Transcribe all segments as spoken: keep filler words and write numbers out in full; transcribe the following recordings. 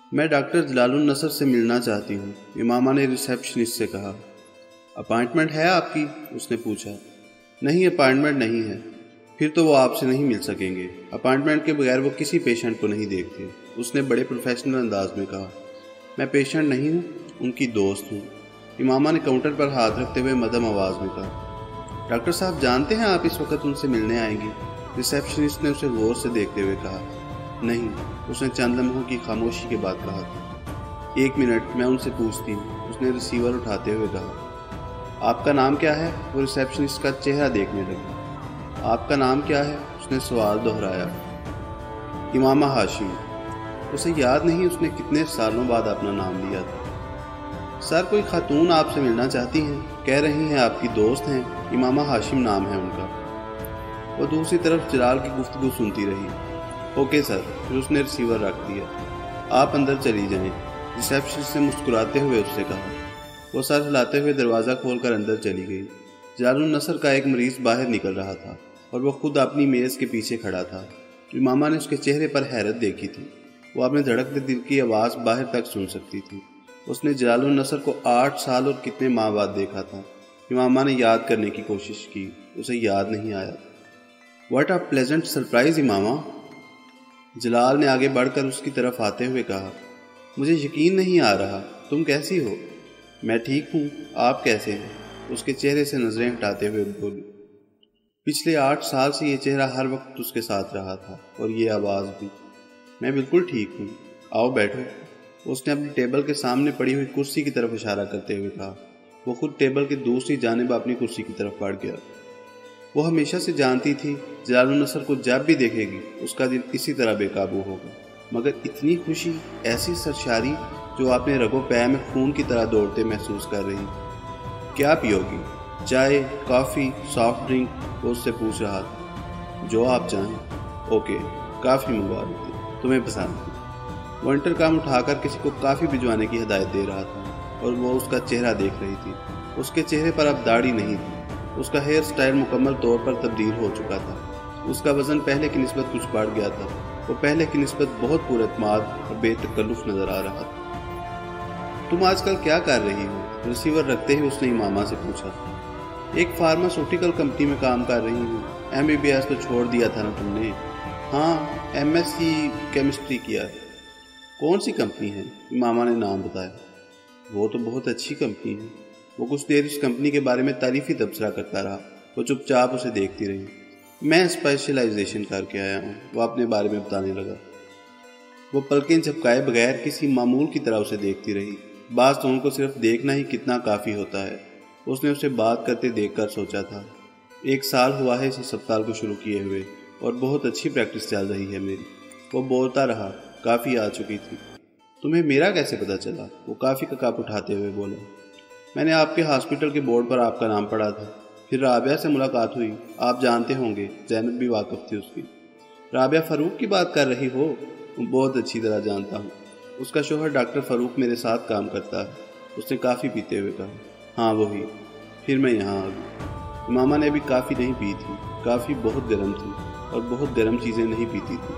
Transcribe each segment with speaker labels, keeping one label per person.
Speaker 1: میں ڈاکٹر جلال النصر سے ملنا چاہتی ہوں، امامہ نے ریسیپشنسٹ سے کہا۔ اپائنٹمنٹ ہے آپ کی؟ اس نے پوچھا۔ نہیں، اپائنٹمنٹ نہیں ہے۔ پھر تو وہ آپ سے نہیں مل سکیں گے، اپائنٹمنٹ کے بغیر وہ کسی پیشنٹ کو نہیں دیکھتے، اس نے بڑے پروفیشنل انداز میں کہا۔ میں پیشنٹ نہیں ہوں، ان کی دوست ہوں، امامہ نے کاؤنٹر پر ہاتھ رکھتے ہوئے مدھم آواز میں کہا۔ ڈاکٹر صاحب جانتے ہیں آپ اس وقت ان سے ملنے آئیں گی؟ ریسیپشنسٹ نے اسے غور سے دیکھتے ہوئے کہا۔ نہیں، اس نے چند لمحوں کی خاموشی کے بعد کہا تھا۔ ایک منٹ، میں ان سے پوچھتی ہوں، اس نے ریسیور اٹھاتے ہوئے کہا۔ آپ کا نام کیا ہے؟ وہ ریسیپشنسٹ کا چہرہ دیکھنے لگی۔ آپ کا نام کیا ہے؟ اس نے سوال دہرایا۔ امامہ ہاشم۔ اسے یاد نہیں اس نے کتنے سالوں بعد اپنا نام لیا تھا۔ سر، کوئی خاتون آپ سے ملنا چاہتی ہیں، کہہ رہی ہیں آپ کی دوست ہیں، امامہ ہاشم نام ہے ان کا۔ وہ دوسری طرف جلال کی گفتگو سنتی رہی۔ اوکے سر، پھر اس نے ریسیور رکھ دیا۔ آپ اندر چلی جائیں، ریسیپشنسٹ سے مسکراتے ہوئے اس سے کہا۔ وہ سر ہلاتے ہوئے دروازہ کھول کر اندر چلی گئی۔ جلال النصر کا ایک مریض باہر نکل رہا تھا اور وہ خود اپنی میز کے پیچھے کھڑا تھا۔ امامہ نے اس کے چہرے پر حیرت دیکھی تھی، وہ اپنے دھڑکتے دل کی آواز باہر تک سن سکتی تھی۔ اس نے جلال النصر کو آٹھ سال اور کتنے ماہ بعد دیکھا تھا۔ امامہ نے یاد کرنے کی کوشش کی، اسے یاد نہیں آیا۔ What a pleasant surprise Imama, Jalal نے آگے بڑھ کر اس کی طرف آتے ہوئے کہا۔ مجھے یقین نہیں آ رہا، تم کیسی ہو؟ میں ٹھیک ہوں، آپ کیسے ہیں؟ اس کے چہرے سے نظریں ہٹاتے ہوئے بولی۔ پچھلے آٹھ سال سے یہ چہرہ ہر وقت اس کے ساتھ رہا تھا، اور یہ آواز بھی۔ میں بالکل ٹھیک ہوں، آؤ بیٹھو، اس نے اپنی ٹیبل کے سامنے پڑی ہوئی کرسی کی طرف اشارہ کرتے ہوئے کہا۔ وہ خود ٹیبل کی دوسری جانب اپنی کرسی کی طرف بڑھ گیا۔ وہ ہمیشہ سے جانتی تھی جلال النصر کو جب بھی دیکھے گی اس کا دل اسی طرح بے قابو ہوگا، مگر اتنی خوشی، ایسی سرشاری جو اپنے رگو پے میں خون کی طرح دوڑتے محسوس کر رہی۔ کیا پیو گی؟ چائے، کافی، سافٹ ڈرنک؟ وہ اس سے پوچھ رہا تھا۔ جو آپ چاہیں۔ اوکے، کافی منگوا دیتے، تمہیں پسند ہے۔ وہ انٹرکام اٹھا کر کسی کو کافی بھجوانے کی ہدایت دے رہا تھا اور وہ اس کا چہرہ دیکھ رہی تھی۔ اس کے چہرے پر اب داڑھی نہیں تھی، اس کا ہیئر سٹائل مکمل طور پر تبدیل ہو چکا تھا۔ اس کا وزن پہلے کی نسبت کچھ بڑھ گیا تھا، وہ پہلے کی نسبت بہت پر اعتماد اور بے تکلف نظر آ رہا تھا۔ تم آج کل کیا کر رہی ہو؟ ریسیور رکھتے ہی اس نے امامہ سے پوچھا۔ ایک فارماسوٹیکل کمپنی میں کام کر رہی ہوں۔ ایم بی بی ایس تو چھوڑ دیا تھا نا تم نے؟ ہاں، ایم ایس سی کیمسٹری کیا ہے۔ کون سی کمپنی ہے؟ امامہ نے نام بتایا۔ وہ تو بہت اچھی کمپنی ہے۔ وہ کچھ دیر اس کمپنی کے بارے میں تعریفی تبصرہ کرتا رہا، وہ چپ چاپ اسے دیکھتی رہی۔ میں اسپیشلائزیشن کر کے آیا ہوں، وہ اپنے بارے میں بتانے لگا۔ وہ پلکیں جھپکائے بغیر کسی معمول کی طرح اسے دیکھتی رہی۔ بعض لوگوں کو صرف دیکھنا ہی کتنا کافی ہوتا ہے، اس نے اسے بات کرتے دیکھ کر سوچا تھا۔ ایک سال ہوا ہے اس ہسپتال کو شروع کیے ہوئے، اور بہت اچھی پریکٹس چل رہی ہے میری۔ وہ بولتا رہا، کافی آ چکی تھی۔ تمہیں میرا کیسے پتا چلا؟ وہ کافی کا کپ اٹھاتے ہوئے بولا۔ میں نے آپ کے ہاسپٹل کے بورڈ پر آپ کا نام پڑھا تھا، پھر رابعہ سے ملاقات ہوئی، آپ جانتے ہوں گے، زینب بھی واقف تھی اس کی۔ رابعہ فاروق کی بات کر رہی ہو؟ بہت اچھی طرح جانتا ہوں، اس کا شوہر ڈاکٹر فاروق میرے ساتھ کام کرتا ہے، اس نے کافی پیتے ہوئے کہا۔ ہاں وہی، پھر میں یہاں آ گئی۔ امامہ نے ابھی کافی نہیں پی تھی، کافی بہت گرم تھی اور بہت گرم چیزیں نہیں پیتی تھی۔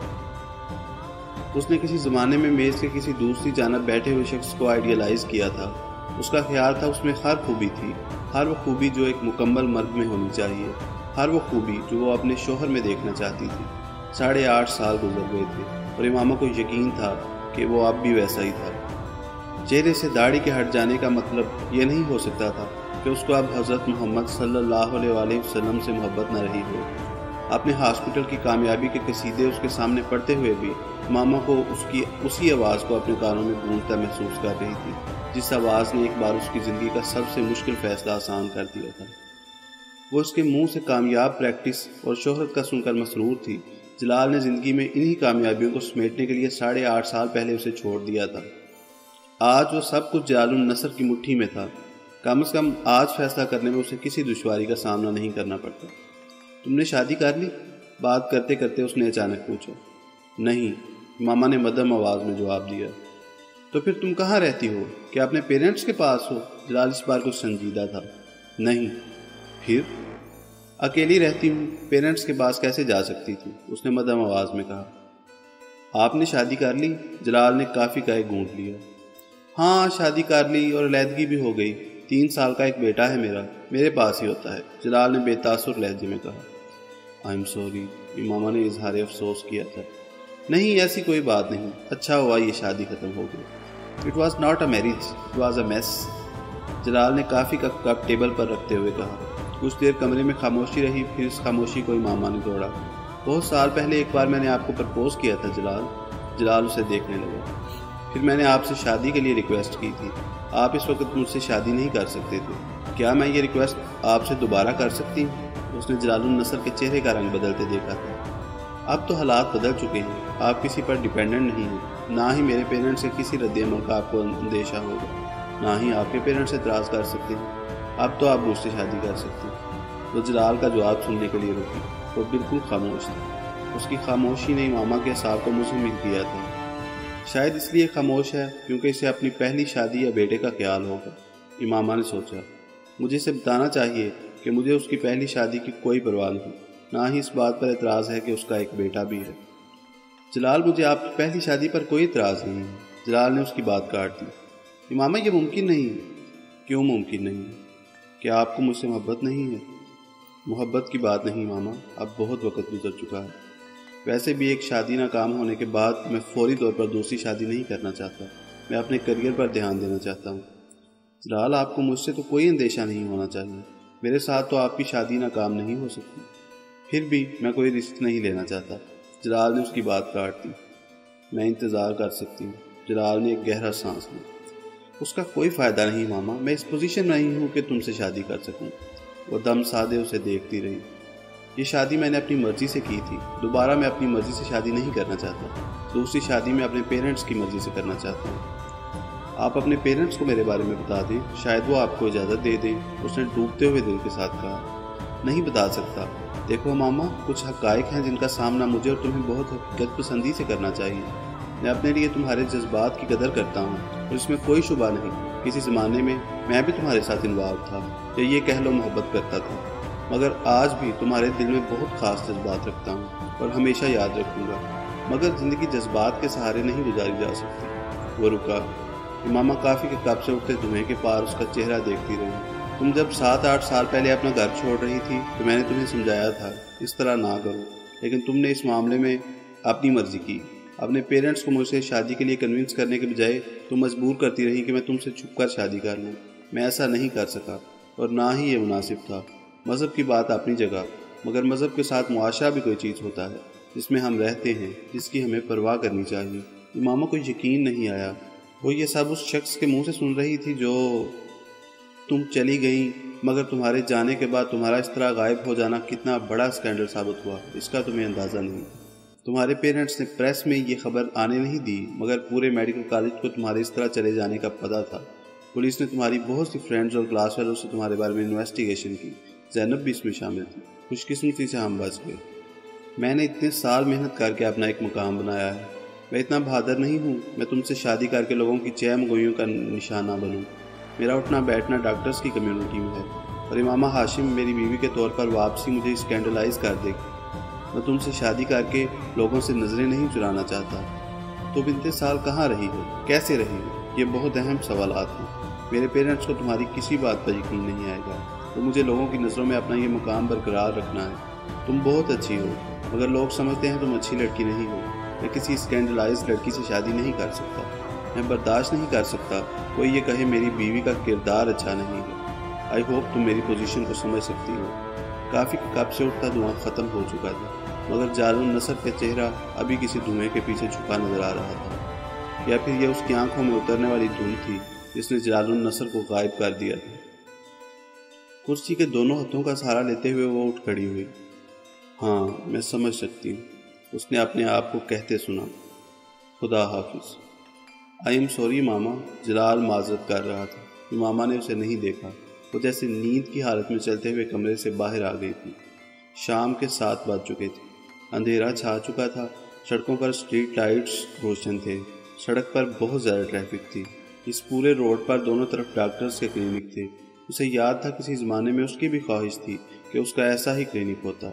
Speaker 1: اس نے کسی زمانے میں میز کے کسی دوسری جانب بیٹھے ہوئے شخص کو آئیڈیالائز کیا تھا۔ اس کا خیال تھا اس میں ہر خوبی تھی، ہر وہ خوبی جو ایک مکمل مرد میں ہونی چاہیے، ہر وہ خوبی جو وہ اپنے شوہر میں دیکھنا چاہتی تھی۔ ساڑھے آٹھ سال گزر گئے تھے اور امامہ کو یقین تھا کہ وہ اب بھی ویسا ہی تھا۔ چہرے سے داڑھی کے ہٹ جانے کا مطلب یہ نہیں ہو سکتا تھا کہ اس کو اب حضرت محمد صلی اللہ علیہ وآلہ وسلم سے محبت نہ رہی ہو۔ اپنے ہاسپٹل کی کامیابی کے قصیدے اس کے سامنے پڑھتے ہوئے بھی امامہ کو اس کی اسی آواز کو اپنے کانوں میں گونجتا محسوس کر رہی تھی، جس آواز نے ایک بار اس کی زندگی کا سب سے مشکل فیصلہ آسان کر دیا تھا۔ وہ اس کے منہ سے کامیاب پریکٹس اور شہرت کا سن کر مسرور تھی۔ جلال نے زندگی میں انہی کامیابیوں کو سمیٹنے کے لیے ساڑھے آٹھ سال پہلے اسے چھوڑ دیا تھا۔ آج وہ سب کچھ جلال النصر کی مٹھی میں تھا، کم از کم آج فیصلہ کرنے میں اسے کسی دشواری کا سامنا نہیں کرنا پڑتا۔ تم نے شادی کر لی؟ بات کرتے کرتے اس نے اچانک پوچھا۔ نہیں، ماما نے مدھم آواز میں جواب دیا۔ تو پھر تم کہاں رہتی ہو؟ کیا اپنے پیرنٹس کے پاس ہو؟ جلال اس بار کچھ سنجیدہ تھا۔ نہیں۔ پھر؟ اکیلی رہتی ہوں، پیرنٹس کے پاس کیسے جا سکتی تھی؟ اس نے مدھم آواز میں کہا۔ آپ نے شادی کر لی؟ جلال نے کافی کا ایک گھونٹ لیا۔ ہاں شادی کر لی اور علیحدگی بھی ہو گئی، تین سال کا ایک بیٹا ہے میرا، میرے پاس ہی ہوتا ہے، جلال نے بے تاثر لہجے میں کہا۔ آئی ایم سوری، امامہ نے اظہار افسوس کیا تھا۔ نہیں ایسی کوئی بات نہیں، اچھا ہوا یہ شادی ختم ہو گئی۔ It was not a marriage, it was a mess, Jalal نے کافی کا کپ ٹیبل پر رکھتے ہوئے کہا۔ کچھ دیر کمرے میں خاموشی رہی، پھر اس خاموشی کو امامہ نے توڑا۔ بہت سال پہلے ایک بار میں نے آپ کو پرپوز کیا تھا جلال۔ جلال اسے دیکھنے لگا۔ پھر میں نے آپ سے شادی کے لیے ریکویسٹ کی تھی، آپ اس وقت مجھ سے شادی نہیں کر سکتے تھے، کیا میں یہ ریکویسٹ آپ سے دوبارہ کر سکتی ہوں؟ اس نے جلال النصر کے چہرے کا رنگ بدلتے دیکھا تھا۔ اب تو حالات بدل چکے ہیں، آپ کسی پر ڈیپینڈنٹ نہیں ہیں، نہ ہی میرے پیرنٹس سے کسی رد عمل کا آپ کو اندیشہ ہوگا، نہ ہی آپ کے پیرنٹس اعتراض کر سکتے ہیں، اب تو آپ مجھ سے شادی کر سکتے ہیں۔ وہ جلال کا جواب سننے کے لیے رکی، وہ بالکل خاموش تھا۔ اس کی خاموشی نے امامہ کے اعصاب کو مزمل کیا تھا۔ شاید اس لیے خاموش ہے کیونکہ اسے اپنی پہلی شادی یا بیٹے کا خیال ہوگا، امامہ نے سوچا۔ مجھے اسے بتانا چاہیے کہ مجھے اس کی پہلی شادی کی کوئی پرواہ نہیں، نہ ہی اس بات پر اعتراض ہے کہ اس کا ایک بیٹا بھی ہے۔ جلال مجھے آپ کی پہلی شادی پر کوئی اعتراض نہیں ہے، جلال نے اس کی بات کاٹ دی۔ امامہ یہ ممکن نہیں ہے۔ کیوں ممکن نہیں ہے؟ کیا آپ کو مجھ سے محبت نہیں ہے؟ محبت کی بات نہیں امامہ، اب بہت وقت گزر چکا ہے۔ ویسے بھی ایک شادی ناکام ہونے کے بعد میں فوری طور پر دوسری شادی نہیں کرنا چاہتا، میں اپنے کریئر پر دھیان دینا چاہتا ہوں۔ جلال آپ کو مجھ سے تو کوئی اندیشہ نہیں ہونا چاہیے، میرے ساتھ تو آپ کی شادی ناکام نہیں ہو سکتی۔ پھر بھی میں کوئی رسک نہیں لینا چاہتا، جلال نے اس کی بات کاٹ دی۔ میں انتظار کر سکتی ہوں، جلال نے ایک گہرا سانس لی۔ اس کا کوئی فائدہ نہیں ماما، میں اس پوزیشن میں نہیں ہوں کہ تم سے شادی کر سکوں۔ وہ دم سادے اسے دیکھتی رہی۔ یہ شادی میں نے اپنی مرضی سے کی تھی، دوبارہ میں اپنی مرضی سے شادی نہیں کرنا چاہتا، دوسری شادی میں اپنے پیرنٹس کی مرضی سے کرنا چاہتا ہوں۔ آپ اپنے پیرنٹس کو میرے بارے میں بتا دیں، شاید وہ آپ کو اجازت دے دیں، اس نے ڈوبتے ہوئے دل کے ساتھ کہا۔ نہیں بتا سکتا۔ دیکھو ماما، کچھ حقائق ہیں جن کا سامنا مجھے اور تمہیں بہت حقیقت پسندی سے کرنا چاہیے۔ میں اپنے لیے تمہارے جذبات کی قدر کرتا ہوں اور اس میں کوئی شبہ نہیں، کسی زمانے میں میں بھی تمہارے ساتھ انوالو تھا، یا یہ کہہ لو محبت کرتا تھا، مگر آج بھی تمہارے دل میں بہت خاص جذبات رکھتا ہوں اور ہمیشہ یاد رکھوں گا، مگر زندگی جذبات کے سہارے نہیں گزاری جا سکتی۔ وہ رکا۔ امامہ کافی کے کپ سے اٹھتے دھوئیں کے پار اس کا چہرہ دیکھتی رہی۔ تم جب سات آٹھ سال پہلے اپنا گھر چھوڑ رہی تھی تو میں نے تمہیں سمجھایا تھا اس طرح نہ کرو، لیکن تم نے اس معاملے میں اپنی مرضی کی۔ اپنے پیرنٹس کو مجھ سے شادی کے لیے کنونس کرنے کے بجائے تم مجبور کرتی رہی کہ میں تم سے چھپ کر شادی کر لوں۔ میں ایسا نہیں کر سکا اور نہ ہی یہ مناسب تھا۔ مذہب کی بات اپنی جگہ، مگر مذہب کے ساتھ معاشرہ بھی کوئی چیز ہوتا ہے جس میں ہم رہتے ہیں، جس کی ہمیں پرواہ کرنی چاہیے۔ امامہ کو یقین نہیں آیا، وہ یہ سب اس شخص کے منہ سے سن رہی تھی جو تم چلی گئیں، مگر تمہارے جانے کے بعد تمہارا اس طرح غائب ہو جانا کتنا بڑا اسکینڈل ثابت ہوا، اس کا تمہیں اندازہ نہیں۔ تمہارے پیرنٹس نے پریس میں یہ خبر آنے نہیں دی، مگر پورے میڈیکل کالج کو تمہارے اس طرح چلے جانے کا پتہ تھا۔ پولیس نے تمہاری بہت سی فرینڈز اور کلاس والوں سے تمہارے بارے میں انویسٹیگیشن کی، زینب بھی اس میں شامل تھی۔ خوش قسمتی سے ہم بچ گئے۔ میں نے اتنے سال محنت کر کے اپنا ایک مقام بنایا ہے، میں اتنا بہادر نہیں ہوں میں تم سے شادی کر کے لوگوں کی چہ مگوئیوں کا نشانہ بنوں۔ میرا اٹھنا بیٹھنا ڈاکٹرز کی کمیونٹی میں ہے، اور امامہ ہاشم میری بیوی کے طور پر واپسی مجھے اسکینڈلائز کر دے گی۔ میں تم سے شادی کر کے لوگوں سے نظریں نہیں چرانا چاہتا۔ تم اتنے سال کہاں رہی ہو، کیسے رہی ہو، یہ بہت اہم سوالات ہیں۔ میرے پیرنٹس کو تمہاری کسی بات پر یقین نہیں آئے گا، تو مجھے لوگوں کی نظروں میں اپنا یہ مقام برقرار رکھنا ہے۔ تم بہت اچھی ہو، مگر لوگ سمجھتے ہیں تم اچھی لڑکی نہیں ہو۔ میں کسی اسکینڈلائز لڑکی سے شادی نہیں کر سکتا۔ میں برداشت نہیں کر سکتا کوئی یہ کہے میری بیوی کا کردار اچھا نہیں ہے۔ آئی ہوپ تم میری پوزیشن کو سمجھ سکتی ہو۔ کافی کپ سے اٹھتا دھواں ختم ہو چکا تھا، مگر جلال النصر کا چہرہ ابھی کسی دھوئیں کے پیچھے چھپا نظر آ رہا تھا، یا پھر یہ اس کی آنکھوں میں اترنے والی دھند تھی جس نے جلال النصر کو غائب کر دیا تھا۔ کرسی کے دونوں ہاتھوں کا سہارا لیتے ہوئے وہ اٹھ کھڑی ہوئی۔ ہاں میں سمجھ سکتی ہوں، اس نے اپنے آپ کو کہتے سنا۔ خدا حافظ۔ آئی ایم سوری ماما، جلال معذرت کر رہا تھا۔ امامہ نے اسے نہیں دیکھا، وہ جیسے نیند کی حالت میں چلتے ہوئے کمرے سے باہر آ گئی تھی۔ شام کے سات بج چکے تھے، اندھیرا چھا چکا تھا، سڑکوں پر اسٹریٹ لائٹس روشن تھے، سڑک پر بہت زیادہ ٹریفک تھی۔ اس پورے روڈ پر دونوں طرف ڈاکٹرز کے کلینک تھے۔ اسے یاد تھا کسی زمانے میں اس کی بھی خواہش تھی کہ اس کا ایسا ہی کلینک ہوتا،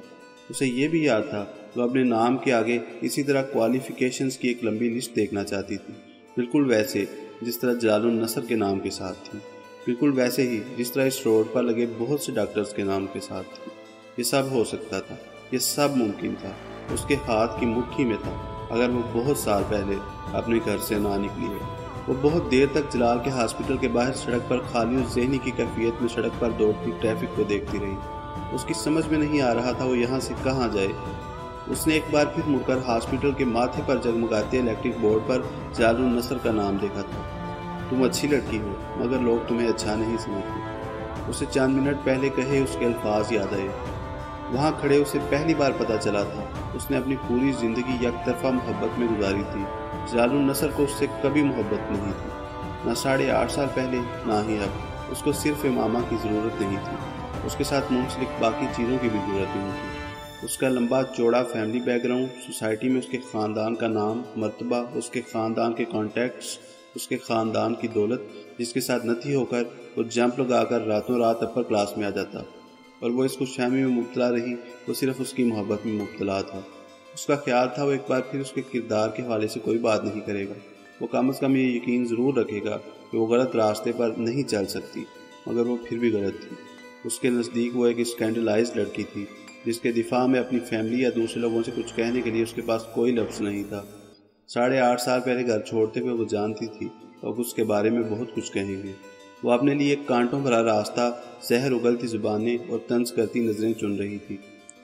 Speaker 1: اسے یہ بھی یاد تھا وہ اپنے نام کے آگے اسی طرح کوالیفیکیشنز کی ایک لمبی لسٹ دیکھنا چاہتی تھی، بالکل ویسے جس طرح جلال النصر کے نام کے ساتھ تھی، بالکل ویسے ہی جس طرح اس روڈ پر لگے بہت سے ڈاکٹرز کے نام کے ساتھ تھی۔ یہ سب ہو سکتا تھا، یہ سب ممکن تھا، اس کے ہاتھ کی مٹھی میں تھا، اگر وہ بہت سال پہلے اپنے گھر سے نہ نکلی ہے۔ وہ بہت دیر تک جلال کے ہاسپٹل کے باہر سڑک پر خالی اور ذہنی کی کیفیت میں سڑک پر دوڑتی ٹریفک کو دیکھتی رہی۔ اس کی سمجھ میں نہیں آ رہا تھا وہ یہاں سے کہاں جائے۔ اس نے ایک بار پھر مڑ کر ہاسپٹل کے ماتھے پر جگمگاتے الیکٹرک بورڈ پر جلال النصر کا نام دیکھا تھا۔ تم اچھی لڑکی ہو مگر لوگ تمہیں اچھا نہیں سمجھتے۔ اسے چند منٹ پہلے کہے اس کے الفاظ یاد آئے۔ وہاں کھڑے اسے پہلی بار پتہ چلا تھا اس نے اپنی پوری زندگی یک طرفہ محبت میں گزاری تھی۔ جلال النصر کو اس سے کبھی محبت نہیں تھی، نہ ساڑھے آٹھ سال پہلے نہ ہی اب۔ اس کو صرف امامہ کی ضرورت نہیں تھی، اس کے ساتھ منسلک باقی چیزوں کی بھی ضرورت نہیں تھی۔ اس کا لمبا چوڑا فیملی بیک گراؤنڈ، سوسائٹی میں اس کے خاندان کا نام، مرتبہ، اس کے خاندان کے کانٹیکٹس، اس کے خاندان کی دولت جس کے ساتھ نتھی ہو کر وہ جمپ لگا کر راتوں رات اپر کلاس میں آ جاتا، اور وہ اس خوش فہمی میں مبتلا رہی، وہ صرف اس کی محبت میں مبتلا تھا۔ اس کا خیال تھا وہ ایک بار پھر اس کے کردار کے حوالے سے کوئی بات نہیں کرے گا، وہ کم از کم یہ یقین ضرور رکھے گا کہ وہ غلط راستے پر نہیں چل سکتی، مگر وہ پھر بھی غلط تھی۔ اس کے نزدیک وہ ایک اسکینڈلائزڈ لڑکی تھی جس کے دفاع میں اپنی فیملی یا دوسرے لوگوں سے کچھ کہنے کے لیے اس کے پاس کوئی لفظ نہیں تھا۔ ساڑھے آٹھ سال پہلے گھر چھوڑتے ہوئے وہ جانتی تھی اور اس کے بارے میں بہت کچھ کہیں گے۔ وہ اپنے لیے ایک کانٹوں بھرا راستہ، زہر اگلتی زبانیں اور طنز کرتی نظریں چن رہی تھی،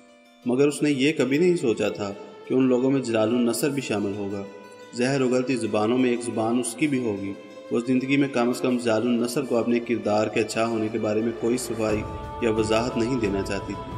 Speaker 1: مگر اس نے یہ کبھی نہیں سوچا تھا کہ ان لوگوں میں جلال النصر بھی شامل ہوگا۔ زہر اگلتی زبانوں میں ایک زبان اس کی بھی ہوگی۔ وہ زندگی میں کم از کم جلال النصر کو اپنے کردار کے اچھا ہونے کے بارے میں کوئی صفائی یا وضاحت نہیں دینا چاہتی تھی۔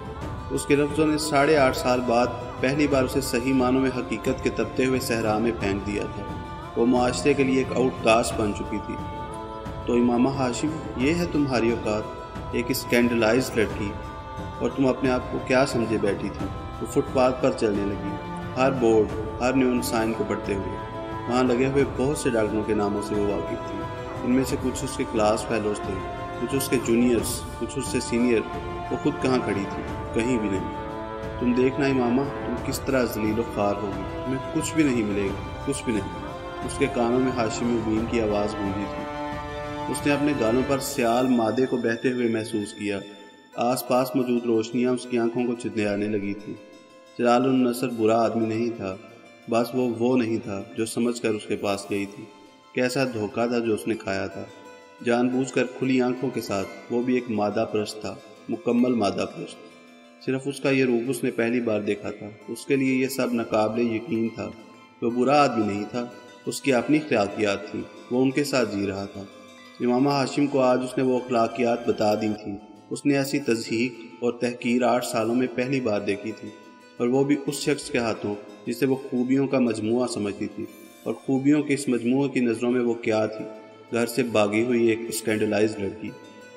Speaker 1: اس کے لفظوں نے ساڑھے آٹھ سال بعد پہلی بار اسے صحیح معنوں میں حقیقت کے تپتے ہوئے صحرا میں پھینک دیا تھا۔ وہ معاشرے کے لیے ایک آؤٹ کاسٹ بن چکی تھی۔ تو امامہ ہاشم، یہ ہے تمہاری اوقات، ایک اسکینڈلائزڈ لڑکی، اور تم اپنے آپ کو کیا سمجھے بیٹھی تھی؟ وہ فٹ پاتھ پر چلنے لگی، ہر بورڈ، ہر نیون سائن کو پڑھتے ہوئے۔ وہاں لگے ہوئے بہت سے ڈاکٹروں کے ناموں سے وہ واقف تھی، ان میں سے کچھ اس کے کلاس فیلوز تھے، کچھ اس کے جونیئرز، کچھ اس سے سینئر۔ وہ خود کہاں کھڑی تھی؟ کہیں بھی نہیں۔ تم دیکھنا امامہ، تم کس طرح ذلیل و خوار ہوگی، تمہیں کچھ بھی نہیں ملے گا، کچھ بھی نہیں۔ اس کے کانوں میں ہاشم مبین کی آواز گونجی تھی۔ اس نے اپنے گالوں پر سیال مادے کو بہتے ہوئے محسوس کیا۔ آس پاس موجود روشنیاں اس کی آنکھوں کو چندیانے لگی تھیں۔ جلال النصر برا آدمی نہیں تھا، بس وہ وہ نہیں تھا جو سمجھ کر اس کے پاس گئی تھی۔ کیسا دھوکہ تھا جو اس نے کھایا تھا، جان بوجھ کر کھلی آنکھوں کے ساتھ۔ وہ بھی ایک مادہ پرست تھا، مکمل مادہ پرست۔ صرف اس کا یہ روپ اس نے پہلی بار دیکھا تھا۔ اس کے لیے یہ سب ناقابل یقین تھا۔ وہ برا آدمی نہیں تھا، اس کی اپنی اخلاقیات تھیں، وہ ان کے ساتھ جی رہا تھا۔ امامہ ہاشم کو آج اس نے وہ اخلاقیات بتا دی تھیں۔ اس نے ایسی تضحیق اور تحقیر آٹھ سالوں میں پہلی بار دیکھی تھی، اور وہ بھی اس شخص کے ہاتھوں جسے وہ خوبیوں کا مجموعہ سمجھتی تھی، اور خوبیوں کے اس مجموعے کی نظروں میں وہ کیا تھی؟ گھر سے بھاگی ہوئی ایک اسکینڈلائزڈ لڑکی۔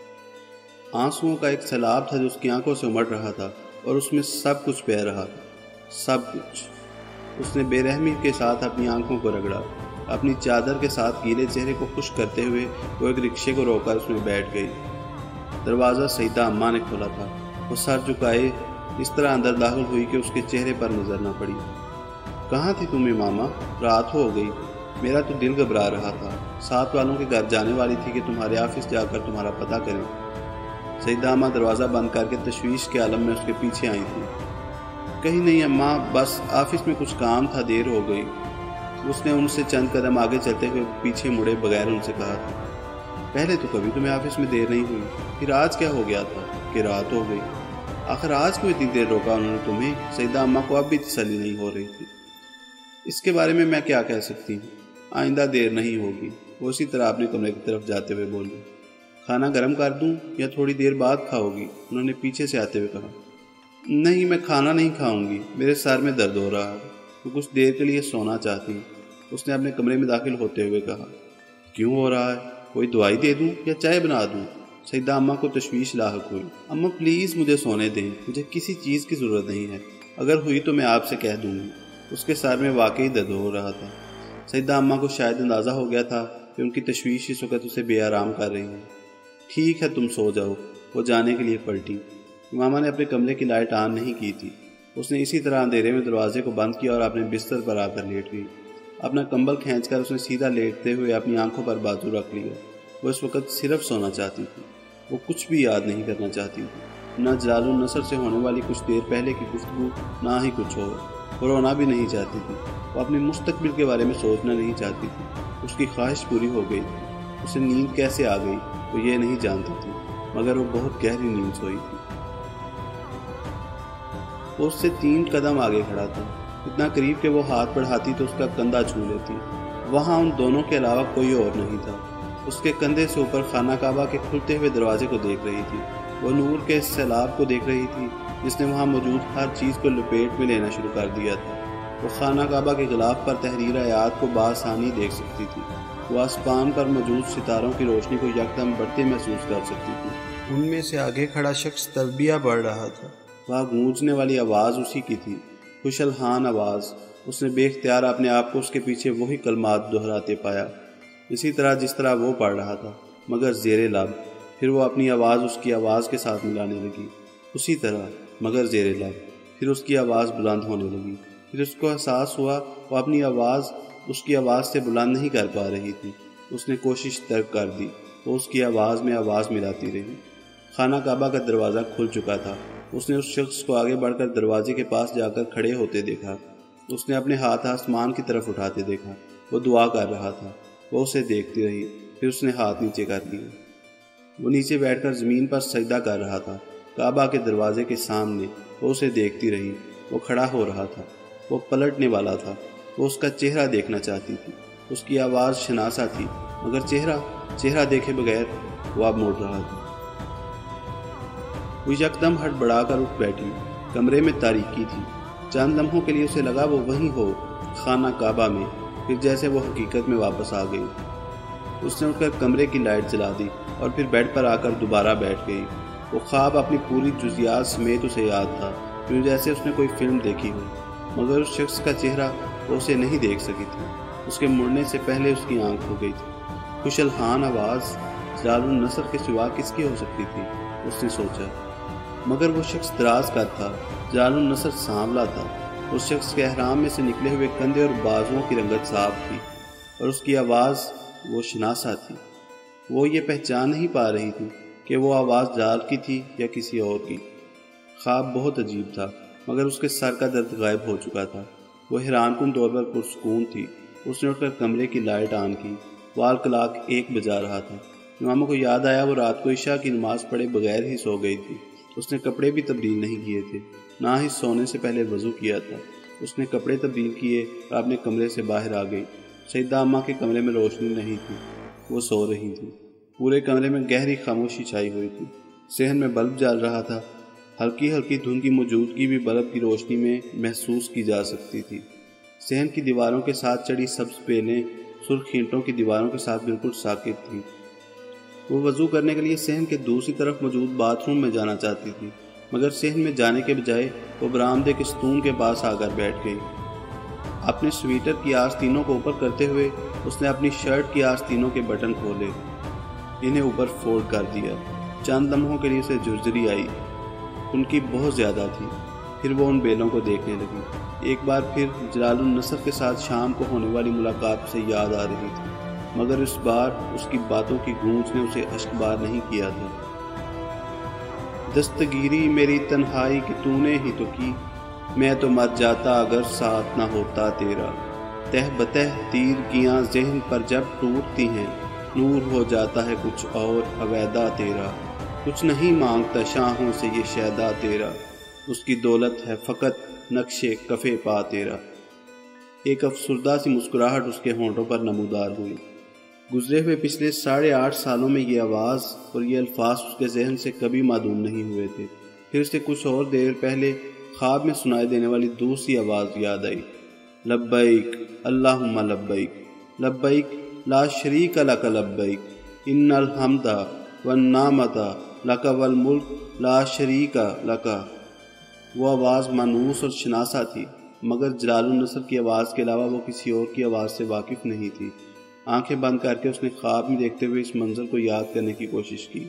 Speaker 1: آنسوؤں کا ایک سیلاب تھا جو اس کی آنکھوں سے امڑ رہا تھا، اور اس میں سب کچھ بہہ رہا تھا، سب کچھ۔ اس نے بے رحمی کے ساتھ اپنی آنکھوں کو رگڑا۔ اپنی چادر کے ساتھ گیلے چہرے کو خشک کرتے ہوئے وہ ایک رکشے کو روک کر اس میں بیٹھ گئی۔ دروازہ سیدہ اماں نے کھولا تھا۔ وہ سر جھکائے اس طرح اندر داخل ہوئی کہ اس کے چہرے پر نظر نہ پڑی۔ کہاں تھی تم امامہ؟ رات ہو گئی، میرا تو دل گھبرا رہا تھا۔ ساتھ والوں کے گھر جانے والی تھی کہ تمہارے آفس جا کر تمہارا پتہ کریں۔ سیدہ اماں دروازہ بند کر کے تشویش کے عالم میں اس کے پیچھے آئی تھی۔ کہیں نہیں اماں، بس آفس میں کچھ کام تھا، دیر ہو گئی۔ اس نے ان سے چند قدم آگے چلتے ہوئے پیچھے مڑے بغیر ان سے کہا تھا۔ پہلے تو کبھی تمہیں آفس میں دیر نہیں ہوئی، پھر آج کیا ہو گیا تھا کہ رات ہو گئی؟ آخر آج کیوں اتنی دیر روکا انہوں نے تمہیں؟ سیدہ اماں کو اب بھی تسلی نہیں ہو رہی تھی۔ اس کے بارے میں میں کیا کہہ سکتی ہوں، آئندہ دیر نہیں ہوگی۔ وہ اسی طرح اپنے کمرے کی طرف جاتے ہوئے بولی۔ کھانا گرم کر دوں یا تھوڑی دیر بعد کھاؤ گی؟ انہوں نے پیچھے سے آتے ہوئے کہا۔ نہیں، میں کھانا نہیں کھاؤں گی، میرے سر میں درد ہو رہا ہے، تو کچھ دیر کے لیے سونا چاہتی ہوں، اس نے اپنے کمرے میں داخل ہوتے ہوئے کہا۔ کیوں ہو رہا ہے؟ کوئی دوائی دے دوں یا چائے بنا دوں؟ سیدہ اماں کو تشویش لاحق ہوئی۔ اماں پلیز مجھے سونے دیں، مجھے کسی چیز کی ضرورت نہیں ہے، اگر ہوئی تو میں آپ سے کہہ دوں گی۔ اس کے سر میں واقعی درد ہو رہا تھا۔ سیدہ اماں کو شاید اندازہ ہو گیا تھا کہ ان کی تشویش اس وقت اسے بے آرام کر رہی ہے۔ ٹھیک ہے، تم سو جاؤ۔ وہ جانے کے لیے پلٹی۔ امامہ نے اپنے کمرے کی لائٹ آن نہیں کی تھی۔ اس نے اسی طرح اندھیرے میں دروازے کو بند کیا اور اپنے بستر پر آ کر لیٹ گئی۔ اپنا کمبل کھینچ کر اس نے سیدھا لیٹتے ہوئے اپنی آنکھوں پر بازو رکھ لیا۔ وہ اس وقت صرف سونا چاہتی تھی، وہ کچھ بھی یاد نہیں کرنا چاہتی تھی، نہ جلال النصر سے ہونے والی کچھ دیر پہلے کی گفتگو، نہ ہی کچھ اور۔ وہ رونا بھی نہیں چاہتی تھی، وہ اپنے مستقبل کے بارے میں سوچنا نہیں چاہتی تھی۔ اس کی خواہش پوری ہو گئی تھی۔ اسے نیند کیسے آ گئی وہ یہ نہیں جانتی تھی، مگر وہ بہت گہری نیند سوئی تھی۔ وہ اس سے تین قدم آگے کھڑا تھا، اتنا قریب کہ وہ ہاتھ بڑھاتی تو اس کا کندھا چھو لیتی۔ وہاں ان دونوں کے علاوہ کوئی اور نہیں تھا۔ اس کے کندھے سے اوپر خانہ کعبہ کے کھلتے ہوئے دروازے کو دیکھ رہی تھی۔ وہ نور کے سیلاب کو دیکھ رہی تھی جس نے وہاں موجود ہر چیز کو لپیٹ میں لینا شروع کر دیا تھا۔ وہ خانہ کعبہ کے غلاف پر تحریر آیات کو بآسانی دیکھ سکتی تھی۔ وہ آسمان پر موجود ستاروں کی روشنی کو یکدم بڑھتے محسوس کر سکتی تھی۔ ان میں سے آگے کھڑا شخص تلبیہ پڑھ رہا تھا۔ وہاں گونجنے والی آواز اسی کی تھی، خوش الحان آواز۔ اس نے بے اختیار اپنے آپ کو اس کے پیچھے وہی کلمات دہراتے پایا، اسی طرح جس طرح وہ پڑھ رہا تھا، مگر زیر لب۔ پھر وہ اپنی آواز اس کی آواز کے ساتھ ملانے لگی، اسی طرح مگر زیر لب۔ پھر اس کی آواز بلند ہونے لگی۔ پھر اس کو احساس ہوا وہ اپنی آواز اس کی آواز سے بلند نہیں کر پا رہی تھی۔ اس نے کوشش ترک کر دی۔ وہ اس کی آواز میں آواز ملاتی رہی۔ خانہ کعبہ کا دروازہ کھل چکا تھا۔ اس نے اس شخص کو آگے بڑھ کر دروازے کے پاس جا کر کھڑے ہوتے دیکھا۔ اس نے اپنے ہاتھ آسمان کی طرف اٹھاتے دیکھا۔ وہ دعا کر رہا تھا۔ وہ اسے دیکھتی رہی، پھر اس نے ہاتھ نیچے کر لیے۔ وہ نیچے بیٹھ کر زمین پر سجدہ کر رہا تھا، کعبہ کے دروازے کے سامنے۔ وہ اسے دیکھتی رہی۔ وہ کھڑا ہو رہا تھا، وہ پلٹنے والا تھا۔ وہ اس کا چہرہ دیکھنا چاہتی تھی۔ اس کی آواز شناسا تھی، مگر چہرہ چہرہ دیکھے بغیر وہ اب مڑ رہا تھا۔ وہ یکدم ہٹ بڑھا کر اٹھ بیٹھی۔ کمرے میں تاریکی تھی۔ چند لمحوں کے لیے اسے لگا وہ وہیں ہو، خانہ کعبہ میں، پھر جیسے وہ حقیقت میں واپس آ گئی۔ اس نے اٹھ کر کمرے کی لائٹ جلا دی اور پھر بیڈ پر آ کر دوبارہ بیٹھ گئی۔ وہ خواب اپنی پوری جزیات سمیت اسے یاد تھا، کیوں جیسے اس نے کوئی فلم دیکھی ہو، مگر اس شخص کا چہرہ وہ اسے نہیں دیکھ سکی تھی۔ اس کے مڑنے سے پہلے اس کی آنکھ ہو گئی تھی۔ خوش الحان آواز جلال النصر کے سوا کس کی ہو سکتی تھی، اس نے سوچا، مگر وہ شخص دراز کا تھا۔ جلال النصر سانولا تھا۔ اس شخص کے احرام میں سے نکلے ہوئے کندھے اور بازوؤں کی رنگت صاف تھی، اور اس کی آواز وہ شناسا تھی۔ وہ یہ پہچان نہیں پا رہی تھی کہ وہ آواز جلال کی تھی یا کسی اور کی۔ خواب بہت عجیب تھا، مگر اس کے سر کا درد غائب ہو چکا تھا۔ وہ حیران کن طور پر پرسکون تھی۔ اس نے اٹھ کر کمرے کی لائٹ آن کی۔ وال کلاک ایک بجا رہا تھا۔ امامہ کو یاد آیا وہ رات کو عشاء کی نماز پڑھے بغیر ہی سو گئی تھی۔ اس نے کپڑے بھی تبدیل نہیں کیے تھے، نہ ہی سونے سے پہلے وضو کیا تھا۔ اس نے کپڑے تبدیل کیے اور اپنے کمرے سے باہر آ گئی۔ سیدہ اماں کے کمرے میں روشنی نہیں تھی، وہ سو رہی تھی۔ پورے کمرے میں گہری خاموشی چھائی ہوئی تھی۔ صحن میں بلب جل رہا تھا۔ ہلکی ہلکی دھند کی موجودگی بھی بلب کی روشنی میں محسوس کی جا سکتی تھی۔ صحن کی دیواروں کے ساتھ چڑھی سبز بیلیں سرخ اینٹوں کی دیواروں کے ساتھ بالکل ساکت تھیں۔ وہ وضو کرنے کے لیے صحن کے دوسری طرف موجود باتھ روم میں جانا چاہتی تھی، مگر صحن میں جانے کے بجائے وہ برآمدے کے ستون کے پاس آ کر بیٹھ گئی۔ اپنے سویٹر کی آستینوں کو اوپر کرتے ہوئے اس نے اپنی شرٹ کی آستینوں کے بٹن کھولے، انہیں اوپر فولڈ کر دیا۔ چند لمحوں کے لیے اسے جھرجھری آئی، ان کی بہت زیادہ تھی۔ پھر وہ ان بیلوں کو دیکھنے لگی۔ ایک بار پھر جلال النصر کے ساتھ شام کو ہونے والی ملاقات اسے یاد آ رہی تھی، مگر اس بار اس کی باتوں کی گونج نے اسے اشک بار نہیں کیا تھا۔ دستگیری میری تنہائی کی تو نے ہی تو کی، میں تو مر جاتا اگر ساتھ نہ ہوتا تیرا۔ تہ بتہ تیر کیاں ذہن پر جب ٹوٹتی ہیں، نور ہو جاتا ہے کچھ اور عویدہ تیرا۔ کچھ نہیں مانگتا شاہوں سے یہ شیدا تیرا، اس کی دولت ہے فقط نقش کفے پا تیرا۔ ایک افسردہ سی مسکراہٹ اس کے ہونٹوں پر نمودار ہوئی۔ گزرے ہوئے پچھلے ساڑھے آٹھ سالوں میں یہ آواز اور یہ الفاظ اس کے ذہن سے کبھی معدوم نہیں ہوئے تھے۔ پھر اسے کچھ اور دیر پہلے خواب میں سنائی دینے والی دوسری آواز یاد آئی، لبیک اللہم لبیک لبیک لا شریک لک لبیک ان الحمد والنعمت لک والملک لا شریک لک۔ وہ آواز مانوس اور شناسا تھی، مگر جلال النصر کی آواز کے علاوہ وہ کسی اور کی آواز سے واقف نہیں تھی۔ آنکھیں بند کر کے اس نے خواب میں دیکھتے ہوئے اس منظر کو یاد کرنے کی کوشش کی۔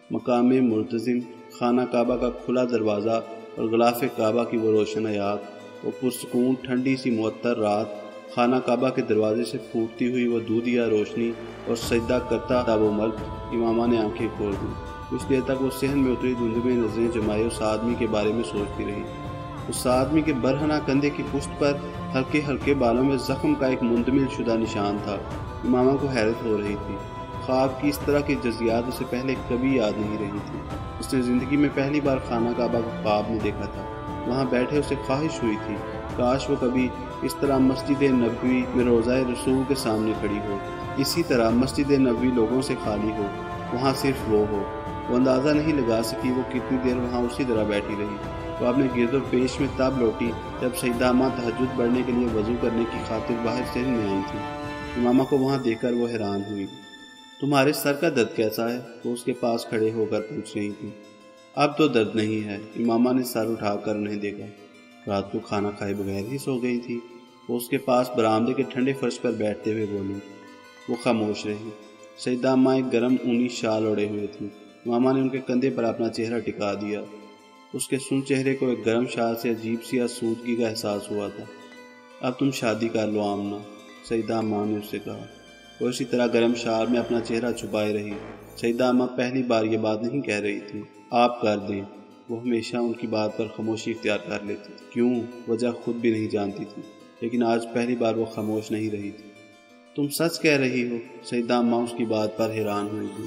Speaker 1: مقام ملتزم، خانہ کعبہ کا کھلا دروازہ اور غلاف کعبہ کی وہ روشن حیات، وہ پرسکون ٹھنڈی سی معطر رات، خانہ کعبہ کے دروازے سے پھوٹتی ہوئی وہ دودھیا روشنی اور سجدہ کرتا تھا وہ مرد۔ امامہ نے آنکھیں کھول دیں۔ کچھ دیر تک وہ صحن میں اتری دھندلی نظریں جمائے اس آدمی کے بارے میں سوچتی رہی۔ اس آدمی کے برہنہ کندھے کی پشت پر ہلکے ہلکے بالوں میں زخم کا ایک مندمل شدہ نشان تھا۔ امامہ کو حیرت ہو رہی تھی۔ خواب کی اس طرح کی جزیات اسے پہلے کبھی یاد نہیں رہی تھی۔ اس نے زندگی میں پہلی بار خانہ کعبہ کو خواب میں دیکھا تھا۔ وہاں بیٹھے اسے خواہش ہوئی تھی کاش وہ کبھی اس طرح مسجد نبوی میں روضہ رسول کے سامنے کھڑی ہو، اسی طرح مسجد نبوی لوگوں سے خالی ہو، وہاں صرف وہ ہو۔ وہ اندازہ نہیں لگا سکی وہ کتنی دیر وہاں اسی طرح بیٹھی رہی۔ وہ اپنے گرد و پیش میں تب لوٹی جب سیدہ اماں تہجد پڑھنے کے لیے وضو کرنے کی خاطر باہر سے میں آئی تھی۔ امامہ کو وہاں دیکھ کر وہ حیران ہوئی۔ تمہارے سر کا درد کیسا ہے؟ وہ اس کے پاس کھڑے ہو کر پوچھ رہی تھی۔ اب تو درد نہیں ہے، امامہ نے سر اٹھا کر انہیں دیکھا۔ رات کو کھانا کھائے بغیر ہی سو گئی تھی۔ وہ اس کے پاس برآمدے کے ٹھنڈے فرش پر بیٹھتے ہوئے بولی۔ وہ خاموش رہی۔ سیدہ اماں ایک گرم اونی شال اوڑے ہوئے تھی۔ امامہ نے ان کے کندھے پر اپنا چہرہ ٹکا دیا۔ اس کے سن چہرے کو ایک گرم شال سے عجیب سی آسودگی کا احساس ہوا تھا۔ اب تم شادی کر لو آمنہ، سیدہ اماں نے اس سے کہا۔ وہ اسی طرح گرم شال میں اپنا چہرہ چھپائے رہی۔ سیدہ اماں پہلی بار یہ بات نہیں کہہ رہی تھی۔ آپ کر دیں۔ وہ ہمیشہ ان کی بات پر خاموشی اختیار کر لیتی تھی۔ کیوں؟ وجہ خود بھی نہیں جانتی تھی، لیکن آج پہلی بار وہ خاموش نہیں رہی تھی۔ تم سچ کہہ رہی ہو؟ سیدہ اماں اس کی بات پر حیران ہوئی تھی۔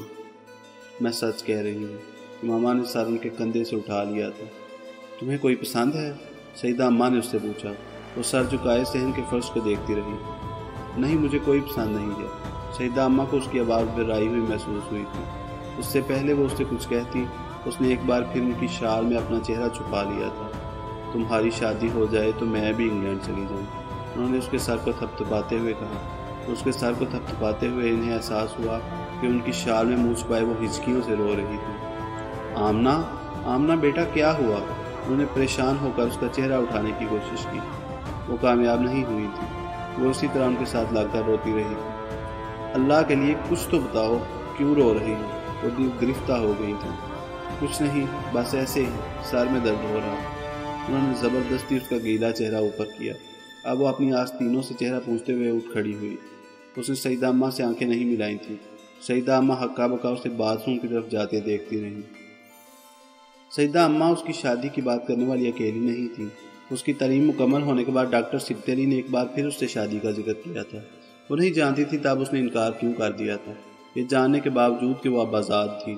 Speaker 1: میں سچ کہہ رہی ہوں۔ امامہ نے سر ان کے کندھے سے اٹھا لیا تھا۔ تمہیں کوئی پسند ہے؟ سیدہ اماں نے اس سے پوچھا۔ وہ سر جھکائے صحن کے فرش کو دیکھتی رہی۔ نہیں، مجھے کوئی پسند نہیں ہے۔ سیدہ اماں کو اس کی آواز ڈرائی ہوئی محسوس ہوئی تھی۔ اس سے پہلے وہ اس سے کچھ کہتی، اس نے ایک بار پھر ان کی شال میں اپنا چہرہ چھپا لیا تھا۔ تمہاری شادی ہو جائے تو میں بھی انگلینڈ چلی جاؤں، انہوں نے اس کے سر کو تھپتھپاتے ہوئے کہا۔ اس کے سر کو تھپتھپاتے ہوئے انہیں احساس ہوا کہ ان کی شال میں منہ چھپائے وہ ہچکیوں سے رو رہی تھی۔ آمنہ، آمنہ بیٹا کیا ہوا؟ انہوں نے پریشان ہو کر اس کا چہرہ اٹھانے کی کوشش کی۔ وہ کامیاب نہیں ہوئی تھی۔ وہ اسی طرح ان کے ساتھ لگ کر روتی رہی تھی۔ اللہ کے لیے کچھ تو بتاؤ، کیوں رو رہی ہوں؟ وہ دل گرفتہ ہو گئی تھی۔ کچھ نہیں، بس ایسے ہی، سر میں درد ہو رہا۔ انہوں نے زبردستی اس کا گیلا چہرہ اوپر کیا۔ اب وہ اپنی آستینوں سے چہرہ پوچھتے ہوئے اٹھ کھڑی ہوئی۔ اس نے سیدہ اماں سے آنکھیں نہیں ملائی تھیں۔ سیدہ اماں ہکا بکا اسے باتھ روم کی طرف جاتے دیکھتی رہیں۔ سیدہ اماں اس کی شادی کی بات کرنے والی اکیلی نہیں تھی۔ اس کی تعلیم مکمل ہونے کے بعد ڈاکٹر سبتی علی نے ایک بار پھر اس سے شادی کا ذکر کیا تھا۔ وہ نہیں جانتی تھی تب اس نے انکار کیوں کر دیا تھا، یہ جاننے کے باوجود کہ وہ اب آزاد تھی۔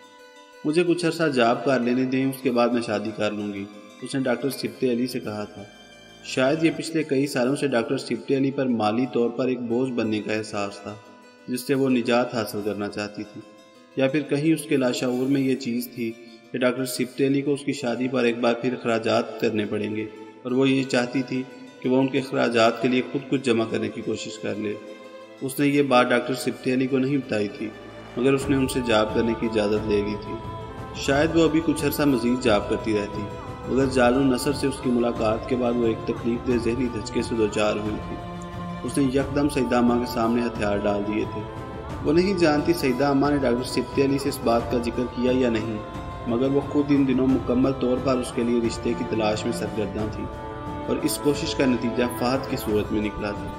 Speaker 1: مجھے کچھ عرصہ جاب کر لینے دیں، اس کے بعد میں شادی کر لوں گی، اس نے ڈاکٹر سبتی علی سے کہا تھا۔ شاید یہ پچھلے کئی سالوں سے ڈاکٹر سبتی علی پر مالی طور پر ایک بوجھ بننے کا احساس تھا جس سے وہ نجات حاصل کرنا چاہتی تھی، یا پھر کہیں اس کے لاشعور میں یہ چیز تھی کہ ڈاکٹر سبتی علی کو اس کی شادی پر ایک بار پھر اخراجات کرنے پڑیں گے، اور وہ یہ چاہتی تھی کہ وہ ان کے اخراجات کے لیے خود کچھ جمع کرنے کی کوشش کر لے۔ اس نے یہ بات ڈاکٹر سبتی علی کو نہیں بتائی تھی، مگر اس نے ان سے جاب کرنے کی اجازت لے لی تھی۔ شاید وہ ابھی کچھ عرصہ مزید جاب کرتی رہتی، مگر جال النصر سے اس کی ملاقات کے بعد وہ ایک تکلیف دہ ذہنی دھچکے سے دوچار ہوئی تھی۔ اس نے یکدم سیدہ اماں کے سامنے ہتھیار ڈال دیے تھے۔ وہ نہیں جانتی سیدہ اماں نے ڈاکٹر سبتی علی سے اس بات کا ذکر کیا یا نہیں، مگر وہ خود ان دنوں مکمل طور پر اس کے لیے رشتے کی تلاش میں سرگرداں تھی، اور اس کوشش کا نتیجہ فہد کی صورت میں نکلا تھا۔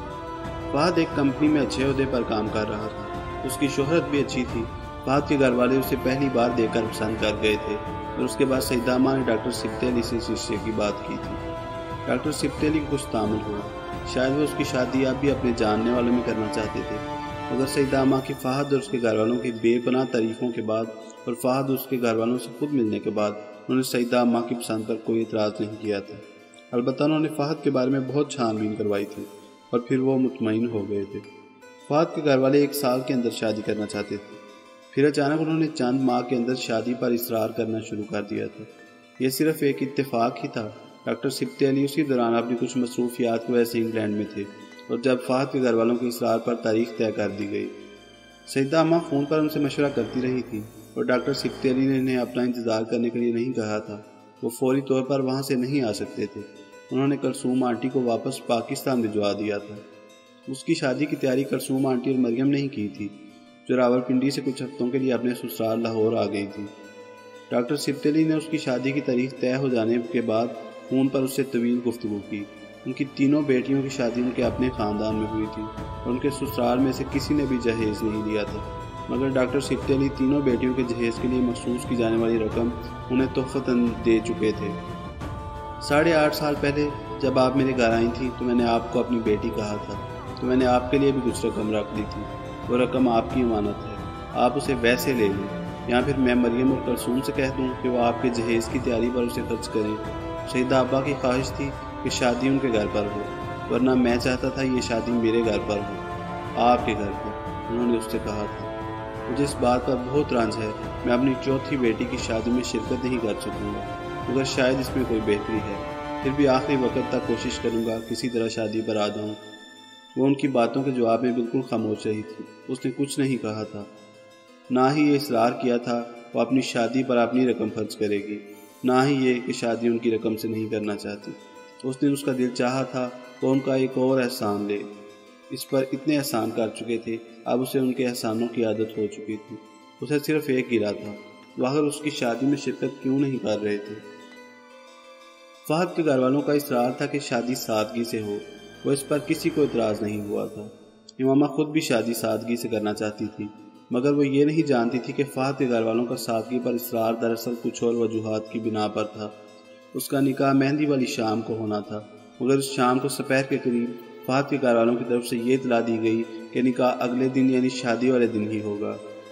Speaker 1: فہد ایک کمپنی میں اچھے عہدے پر کام کر رہا تھا۔ اس کی شہرت بھی اچھی تھی۔ فہد کے گھر والے اسے پہلی بار دیکھ کر پسند کر گئے تھے، اور اس کے بعد سیدہ اماں نے ڈاکٹر سبتی علی سے اس رشتے کی بات کی تھی۔ ڈاکٹر سبتی علی کو کچھ تعامل ہوا، شاید وہ اس کی شادی اب بھی اپنے جاننے والوں میں کرنا چاہتے تھے، مگر سیدہ اماں کی فہد اور اس کے گھر والوں کی بے پناہ تعریفوں کے بعد اور فہد اس کے گھر والوں سے خود ملنے کے بعد انہوں نے سیدہ اماں کی پسند پر کوئی اعتراض نہیں کیا تھا۔ البتہ انہوں نے فہد کے بارے میں بہت چھان بین کروائی تھی، اور پھر وہ مطمئن ہو گئے تھے۔ فہد کے گھر والے ایک سال کے اندر شادی کرنا چاہتے تھے، پھر اچانک انہوں نے چند ماہ کے اندر شادی پر اصرار کرنا شروع کر دیا تھا۔ یہ صرف ایک اتفاق ہی تھا۔ ڈاکٹر سبتی علی اسی دوران اپنی کچھ مصروفیات کی وجہ سے انگلینڈ میں تھے، اور جب فہد کے گھر والوں کے اصرار پر تاریخ طے کر دی گئی، سیدہ اماں فون پر ان سے مشورہ کرتی رہی تھی، اور ڈاکٹر سبتی علی نے انہیں اپنا انتظار کرنے کے لیے نہیں کہا تھا۔ وہ فوری طور پر وہاں سے نہیں آ سکتے تھے۔ انہوں نے کلثوم آنٹی کو واپس پاکستان بھجوا دیا تھا۔ اس کی شادی کی تیاری کلثوم آنٹی اور مریم نے ہی کی تھی۔ جو راولپنڈی سے کچھ ہفتوں کے لیے اپنے سسرال لاہور آ گئی تھی۔ ڈاکٹر سبتی علی نے اس کی شادی کی تاریخ طے ہو جانے کے بعد فون پر اس سے طویل گفتگو کی۔ ان کی تینوں بیٹیوں کی شادی ان کے اپنے خاندان میں ہوئی تھی اور ان کے سسرال میں سے کسی نے بھی جہیز نہیں لیا تھا، مگر ڈاکٹر سبتی علی تینوں بیٹیوں کے جہیز کے لیے مخصوص کی جانے والی رقم انہیں تحفتاً دے چکے تھے۔ ساڑھے آٹھ سال پہلے جب آپ میرے گھر آئی تھیں تو میں نے آپ کو اپنی بیٹی کہا تھا، تو میں نے آپ کے لیے بھی کچھ رقم رکھ دی تھی۔ وہ رقم آپ کی امانت ہے، آپ اسے ویسے لے لیں، یا پھر میں مریم اور کلثوم سے کہہ دوں کہ وہ آپ کے جہیز کی تیاری پر اسے خرچ کریں۔ شہیدہ ابا کی خواہش تھی کہ شادی ان کے گھر پر ہو، ورنہ میں چاہتا تھا یہ شادی میرے گھر پر ہو، آپ کے گھر پر، انہوں نے اس سے کہا تھا۔ مجھے اس بات پر بہت رنج ہے، میں اپنی چوتھی بیٹی کی شادی میں شرکت نہیں کر سکوں گا، مگر شاید اس میں کوئی بہتری ہے، پھر بھی آخری وقت تک کوشش کروں گا کسی طرح شادی پر آ جاؤں۔ وہ ان کی باتوں کے جواب میں بالکل خاموش رہی تھی۔ اس نے کچھ نہیں کہا تھا، نہ ہی یہ اصرار کیا تھا وہ اپنی شادی پر اپنی رقم خرچ کرے گی، نہ ہی یہ کہ شادی ان کی رقم سے نہیں کرنا چاہتی۔ اس دن اس کا دل چاہا تھا وہ ان کا ایک اور احسان لے، اس پر اتنے احسان کر چکے تھے، اب اسے ان کے احسانوں کی عادت ہو چکی تھی۔ اسے صرف ایک گرا تھا، وہ آخر اس کی شادی میں شرکت کیوں نہیں کر رہے تھے۔ فہد کے گھر والوں کا اصرار تھا کہ شادی سادگی سے ہو، وہ اس پر کسی کو اعتراض نہیں ہوا تھا۔ امامہ خود بھی شادی سادگی سے کرنا چاہتی تھی، مگر وہ یہ نہیں جانتی تھی کہ فہد کے گھر والوں کا سادگی پر اصرار دراصل کچھ اور وجوہات کی بنا پر تھا۔ اس کا نکاح مہندی والی شام کو ہونا تھا، مگر اس شام کو سپہر کے قریب فہد کے گھر والوں کی طرف سے یہ اطلاع دی گئی کہ نکاح اگلے دن یعنی شادی والے دن ہی ہوگا۔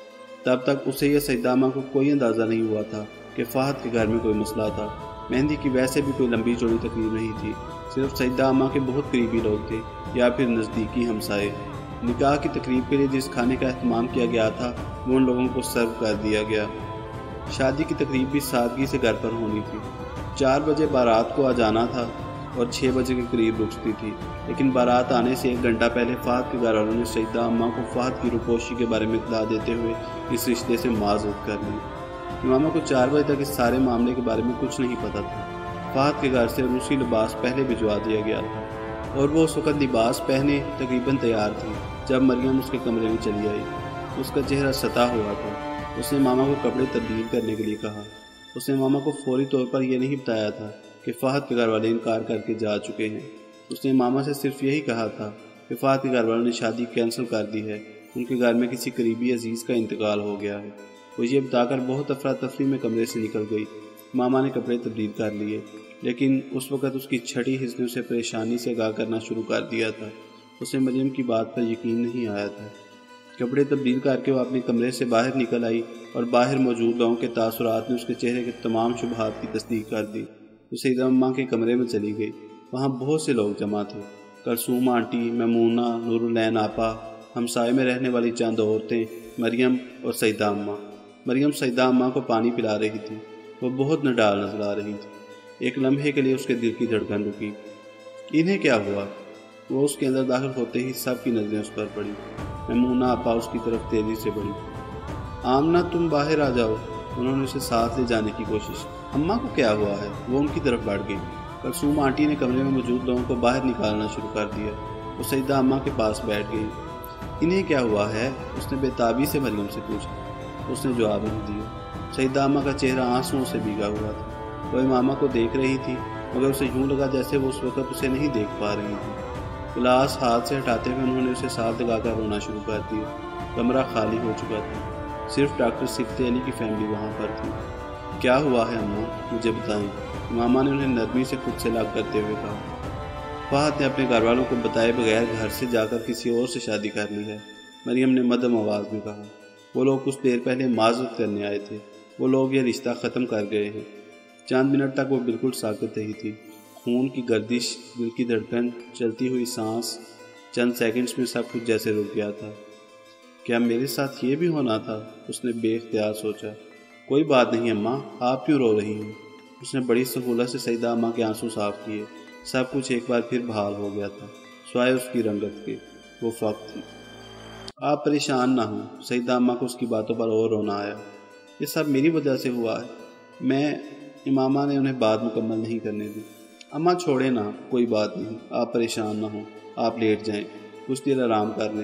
Speaker 1: تب تک اسے یا سیدہ اماں کو کوئی اندازہ نہیں ہوا تھا کہ فہد کے گھر میں کوئی مسئلہ تھا۔ مہندی کی ویسے بھی کوئی لمبی چوڑی تقریب نہیں تھی، صرف سیدہ اماں کے بہت قریبی لوگ تھے یا پھر نزدیکی ہمسائے۔ نکاح کی تقریب کے لیے جس کھانے کا اہتمام کیا گیا تھا وہ ان لوگوں کو سرو کر دیا گیا۔ شادی کی تقریب بھی سادگی سے گھر پر ہونی تھی۔ چار بجے بارات کو آ جانا تھا اور چھ بجے کے قریب رخصتی تھی، لیکن بارات آنے سے ایک گھنٹہ پہلے فہد کے گھر والوں نے سیدہ اماں کو فہد کی روپوشی کے بارے میں اطلاع دیتے ہوئے اس رشتے سے معذرت کر لی۔ امامہ کو چار بجے تک اس سارے معاملے کے بارے میں کچھ نہیں پتہ تھا۔ فہد کے گھر سے روسی لباس پہلے بھجوا دیا گیا تھا اور وہ اس وقت لباس پہنے تقریباً تیار تھی جب مریم اس کے کمرے میں چلی آئی۔ اس کا چہرہ ستا ہوا تھا۔ اس نے ماما کو کپڑے تبدیل کرنے کے لیے کہا۔ اس نے ماما کو فوری طور پر یہ نہیں بتایا تھا کہ فہد کے گھر والے انکار کر کے جا چکے ہیں۔ اس نے ماما سے صرف یہی کہا تھا کہ فہد کے گھر والوں نے شادی کینسل کر دی ہے، ان کے گھر میں کسی قریبی عزیز کا انتقال ہو گیا ہے۔ وہ یہ بتا کر بہت افراتفری میں کمرے سے نکل گئی۔ ماما نے کپڑے تبدیل کر لیے، لیکن اس وقت اس کی چھٹی حس نے اسے پریشانی سے آگاہ کرنا شروع کر دیا تھا۔ اسے مریم کی بات پر یقین نہیں آیا تھا۔ کپڑے تبدیل کر کے وہ اپنے کمرے سے باہر نکل آئی اور باہر موجود لوگوں کے تاثرات نے اس کے چہرے کے تمام شبہات کی تصدیق کر دی۔ وہ سیدہ اماں کے کمرے میں چلی گئی۔ وہاں بہت سے لوگ جمع تھے، کلثوم آنٹی، میمونہ، نورالعین آپا، ہمسائے میں رہنے والی چند عورتیں، مریم اور سیدہ اماں۔ مریم سیدہ اماں کو پانی پلا رہی تھی۔ وہ بہت نڈال نظر آ رہی تھی۔ ایک لمحے کے لیے اس کے دل کی دھڑکن رکی۔ انہیں کیا ہوا؟ وہ اس کے اندر داخل ہوتے ہی سب کی نظریں اس پر پڑی۔ میمونہ آپا اس کی طرف تیزی سے بڑھی۔ آمنہ تم باہر آ جاؤ۔ انہوں نے اسے ساتھ لے جانے کی کوشش کی۔ اماں کو کیا ہوا ہے؟ وہ ان کی طرف بڑھ گئی۔ کلثوم آنٹی نے کمرے میں موجود لوگوں کو باہر نکالنا شروع کر دیا۔ وہ سیدہ اماں کے پاس بیٹھ گئی۔ انہیں کیا ہوا ہے؟ اس نے بے تابی سے مریم سے پوچھا۔ اس نے جواب نہیں دیا۔ سیدہ اماں کا چہرہ آنسوؤں سے بھیگا ہوا تھا۔ وہ امامہ کو دیکھ رہی تھی، مگر اسے یوں لگا جیسے وہ اس وقت اسے نہیں دیکھ پا رہی تھی۔ گلاس ہاتھ سے ہٹاتے ہوئے انہوں نے اسے ساتھ لگا کر رونا شروع کر دیا۔ کمرہ خالی ہو چکا تھا، صرف ڈاکٹر سبتی علی کی فیملی وہاں پر تھی۔ کیا ہوا ہے اماں؟ مجھے بتائیں، امامہ نے انہیں نرمی سے خود سے لاگ کرتے ہوئے کہا۔ فہد نے اپنے گھر والوں کو بتائے بغیر گھر سے جا کر کسی اور سے شادی کر لی ہے، مریم نے مدھم آواز میں کہا۔ وہ لوگ کچھ دیر پہلے معذرت کرنے آئے تھے، وہ لوگ یہ رشتہ ختم کر گئے ہیں۔ چند منٹ تک وہ بالکل ساکت رہی تھی۔ خون کی گردش، دل کی دھڑکن، چلتی ہوئی سانس، چند سیکنڈز میں سب کچھ جیسے رک گیا تھا۔ کیا میرے ساتھ یہ بھی ہونا تھا؟ اس نے بے اختیار سوچا۔ کوئی بات نہیں اماں، آپ کیوں رو رہی ہیں؟ اس نے بڑی سہولت سے سیدہ اماں کے آنسو صاف کیے۔ سب کچھ ایک بار پھر بحال ہو گیا تھا، سوائے اس کی رنگت کے۔ وہ فقط تھی۔ آپ پریشان نہ ہوں۔ سیدہ اماں کو اس کی باتوں پر اور رونا آیا۔ یہ سب میری وجہ سے ہوا ہے۔ میں امامہ نے انہیں بات مکمل نہیں کرنے دی۔ اماں چھوڑے نا، کوئی بات نہیں، آپ پریشان نہ ہوں، آپ لیٹ جائیں، کچھ دیر آرام کر لیں۔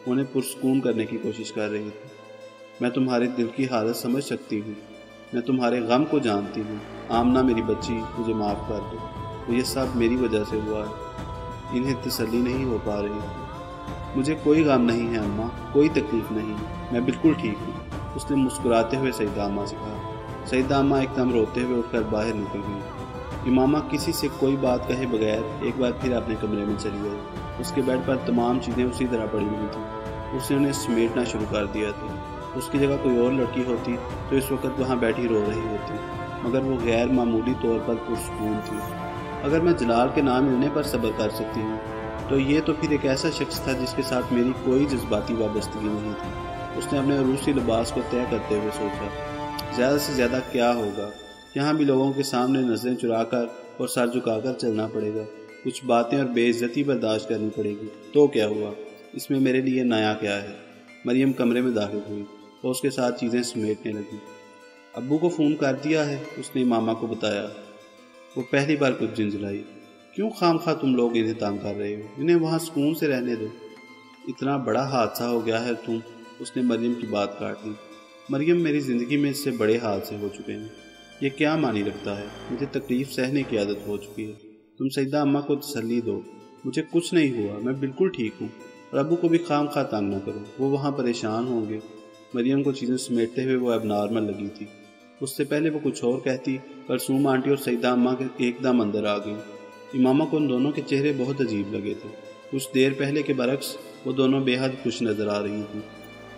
Speaker 1: انہیں پرسکون کرنے کی کوشش کر رہی تھی۔ میں تمہارے دل کی حالت سمجھ سکتی ہوں، میں تمہارے غم کو جانتی ہوں۔ آمنہ میری بچی، مجھے معاف کر دو، وہ یہ سب میری وجہ سے ہوا ہے۔ انہیں تسلی نہیں ہو پا رہی تھی۔ مجھے کوئی غم نہیں ہے اماں، کوئی تکلیف نہیں، میں بالکل ٹھیک ہوں، اس نے مسکراتے ہوئے سیدہ اماں سے کہا۔ سیدہ اماں ایک دم روتے ہوئے اٹھ کر باہر نکل گئی۔ امامہ کسی سے کوئی بات کہے بغیر ایک بار پھر اپنے کمرے میں چلی گئی۔ اس کے بیڈ پر تمام چیزیں اسی طرح پڑی ہوئی تھیں۔ اس نے انہیں سمیٹنا شروع کر دیا تھا۔ اس کی جگہ کوئی اور لڑکی ہوتی تو اس وقت وہاں بیٹھی رو رہی ہوتی، مگر وہ غیر معمولی طور پر پرسکون تھی۔ اگر میں جلال کے نام ملنے پر صبر کر سکتی ہوں تو یہ تو پھر ایک ایسا شخص تھا جس کے ساتھ میری کوئی جذباتی وابستگی نہیں تھی۔ اس نے اپنے عروسی لباس کو طے کرتے ہوئے سوچا، زیادہ سے زیادہ کیا ہوگا، یہاں بھی لوگوں کے سامنے نظریں چرا کر اور سر جھکا کر چلنا پڑے گا، کچھ باتیں اور بے عزتی برداشت کرنی پڑے گی، تو کیا ہوا، اس میں میرے لیے نیا کیا ہے۔ مریم کمرے میں داخل ہوئی اور اس کے ساتھ چیزیں سمیٹنے لگی۔ ابو کو فون کر دیا ہے، اس نے ماما کو بتایا۔ وہ پہلی بار کچھ جھنجھلائی۔ کیوں خام خواہ تم لوگ انہیں تنگ کر رہے ہو، انہیں وہاں سکون سے رہنے دو۔ اتنا بڑا حادثہ ہو گیا ہے تم، اس نے مریم کی بات کاٹ دی۔ مریم، میری زندگی میں اس سے بڑے حادثے ہو چکے ہیں، یہ کیا معنی رکھتا ہے، مجھے تکلیف سہنے کی عادت ہو چکی ہے۔ تم سیدہ اماں کو تسلی دو، مجھے کچھ نہیں ہوا، میں بالکل ٹھیک ہوں، اور ابو کو بھی خام خواہ تنگ نہ کرو، وہ وہاں پریشان ہوں گے۔ مریم کو چیزیں سمیٹتے ہوئے وہ اب نارمل لگی تھی۔ اس سے پہلے وہ کچھ اور کہتی، کلثوم آنٹی اور سیدہ اماں کے ایک دم اندر آ گئیں۔ امامہ کو ان دونوں کے چہرے بہت عجیب لگے تھے۔ کچھ دیر پہلے کے برعکس وہ دونوں بے حد خوش نظر آ رہی تھیں۔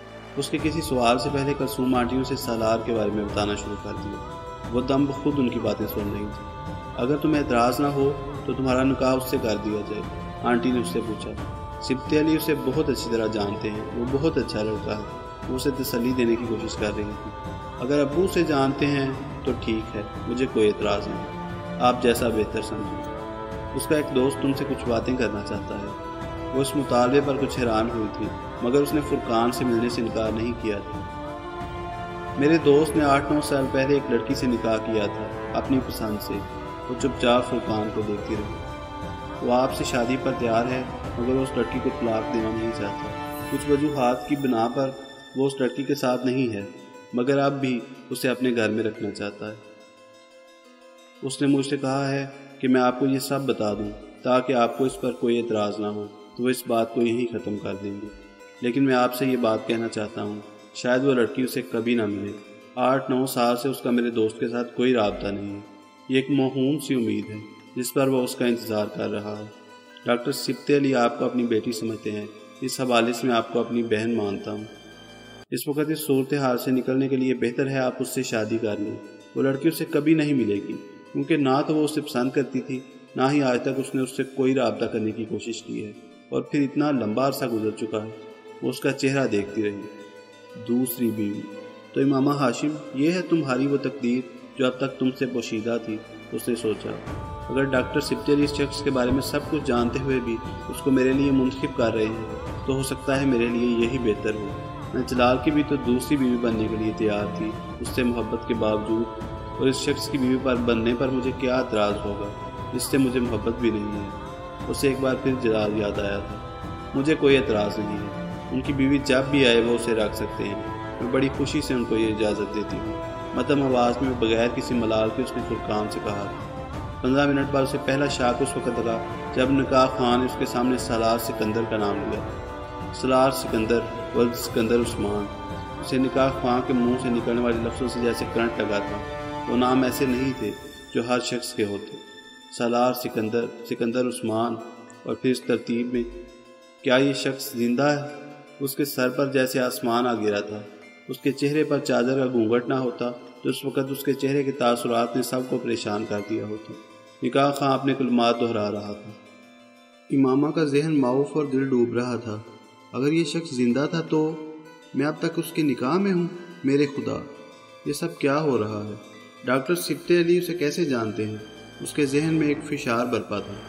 Speaker 1: اس کے کسی سوال سے پہلے کلثوم آنٹی اسے سالار کے بارے میں بتانا شروع کر دیا۔ وہ دم بخود ان کی باتیں سن رہی تھی۔ اگر تمہیں اعتراض نہ ہو تو تمہارا نکاح اس سے کر دیا جائے، آنٹی نے اس سے پوچھا۔ سبط علی اسے بہت اچھی طرح جانتے ہیں، وہ بہت اچھا لڑکا ہے۔ وہ اسے تسلی دینے کی کوشش کر رہی تھی۔ اگر ابو اسے جانتے ہیں تو ٹھیک ہے، مجھے کوئی اعتراض نہیں، آپ جیسا بہتر سمجھیں۔ اس کا ایک دوست تم سے کچھ باتیں کرنا چاہتا ہے۔ وہ اس مطالبے پر کچھ حیران ہوئی تھی، مگر اس نے فرقان سے ملنے سے انکار نہیں کیا تھا۔ میرے دوست نے آٹھ نو سال پہلے ایک لڑکی سے نکاح کیا تھا، اپنی پسند سے۔ وہ چپ چاپ فرقان کو دیکھتی رہی۔ وہ آپ سے شادی پر تیار ہے، مگر وہ اس لڑکی کو طلاق دینا نہیں چاہتا۔ کچھ وجوہات کی بنا پر وہ اس لڑکی کے ساتھ نہیں ہے، مگر اب بھی اسے اپنے گھر میں رکھنا چاہتا ہے۔ اس نے مجھ سے کہا ہے کہ میں آپ کو یہ سب بتا دوں تاکہ آپ کو اس پر کوئی اعتراض نہ ہو، تو وہ اس بات کو یہیں ختم کر دیں گے۔ لیکن میں آپ سے یہ بات کہنا چاہتا ہوں، شاید وہ لڑکی اسے کبھی نہ ملے۔ آٹھ نو سال سے اس کا میرے دوست کے ساتھ کوئی رابطہ نہیں ہے۔ یہ ایک موہوم سی امید ہے جس پر وہ اس کا انتظار کر رہا ہے۔ ڈاکٹر سبط علی آپ کو اپنی بیٹی سمجھتے ہیں، اس حوالے سے میں آپ کو اپنی بہن مانتا ہوں۔ اس وقت اس صورتحال سے نکلنے کے لیے بہتر ہے آپ اس سے شادی کر لیں۔ وہ لڑکی اسے کبھی نہیں ملے گی، کیونکہ نہ تو وہ اسے پسند کرتی تھی، نہ ہی آج تک اس نے اس سے کوئی رابطہ کرنے کی کوشش کی ہے، اور پھر اتنا لمبا عرصہ گزر چکا ہے۔ وہ اس کا چہرہ دیکھتی رہی۔ دوسری بیوی تو امامہ ہاشم، یہ ہے تمہاری وہ تقدیر جو اب تک تم سے پوشیدہ تھی، اس نے سوچا۔ اگر ڈاکٹر سبط علی اس شخص کے بارے میں سب کچھ جانتے ہوئے بھی اس کو میرے لیے منتخب کر رہے ہیں تو ہو سکتا ہے میرے لیے یہی بہتر ہو۔ میں جلال کی بھی تو دوسری بیوی بننے کے لیے تیار تھی، اس سے محبت کے باوجود، اور اس شخص کی بیوی پر بننے پر مجھے کیا اعتراض ہوگا جس سے مجھے محبت بھی نہیں ہے۔ اسے ایک بار پھر جلال یاد آیا تھا۔ مجھے کوئی اعتراض نہیں ہے، ان کی بیوی جب بھی آئے وہ اسے رکھ سکتے ہیں، میں بڑی خوشی سے ان کو یہ اجازت دیتی ہوں۔ مدھم آواز میں بغیر کسی ملال کے اس نے فرقان سے کہا تھا۔ پندرہ منٹ بعد اسے پہلا شاک اس وقت لگا جب نکاح خان نے اس کے سامنے سالار سکندر کا نام لیا۔ سالار سکندر ولد سکندر عثمان۔ اسے نکاح خان کے منہ سے نکلنے والے لفظوں سے جیسے کرنٹ لگا تھا۔ وہ نام ایسے نہیں تھے جو ہر شخص کے ہوتے۔ سالار سکندر، سکندر عثمان، اور پھر اس ترتیب میں۔ کیا یہ شخص زندہ ہے؟ اس کے سر پر جیسے آسمان آ گرا تھا۔ اس کے چہرے پر چادر کا گھونگھٹ نہ ہوتا تو اس وقت اس کے چہرے کے تاثرات نے سب کو پریشان کر دیا ہوتا۔ نکاح خان اپنے کلمات دہرا رہا تھا۔ امامہ کا ذہن معاف اور دل ڈوب رہا تھا۔ اگر یہ شخص زندہ تھا تو میں اب تک اس کے نکاح میں ہوں؟ میرے خدا، یہ سب کیا ہو رہا ہے؟ ڈاکٹر سبط علی اسے کیسے جانتے ہیں؟ اس کے ذہن میں ایک فشار برپا تھا۔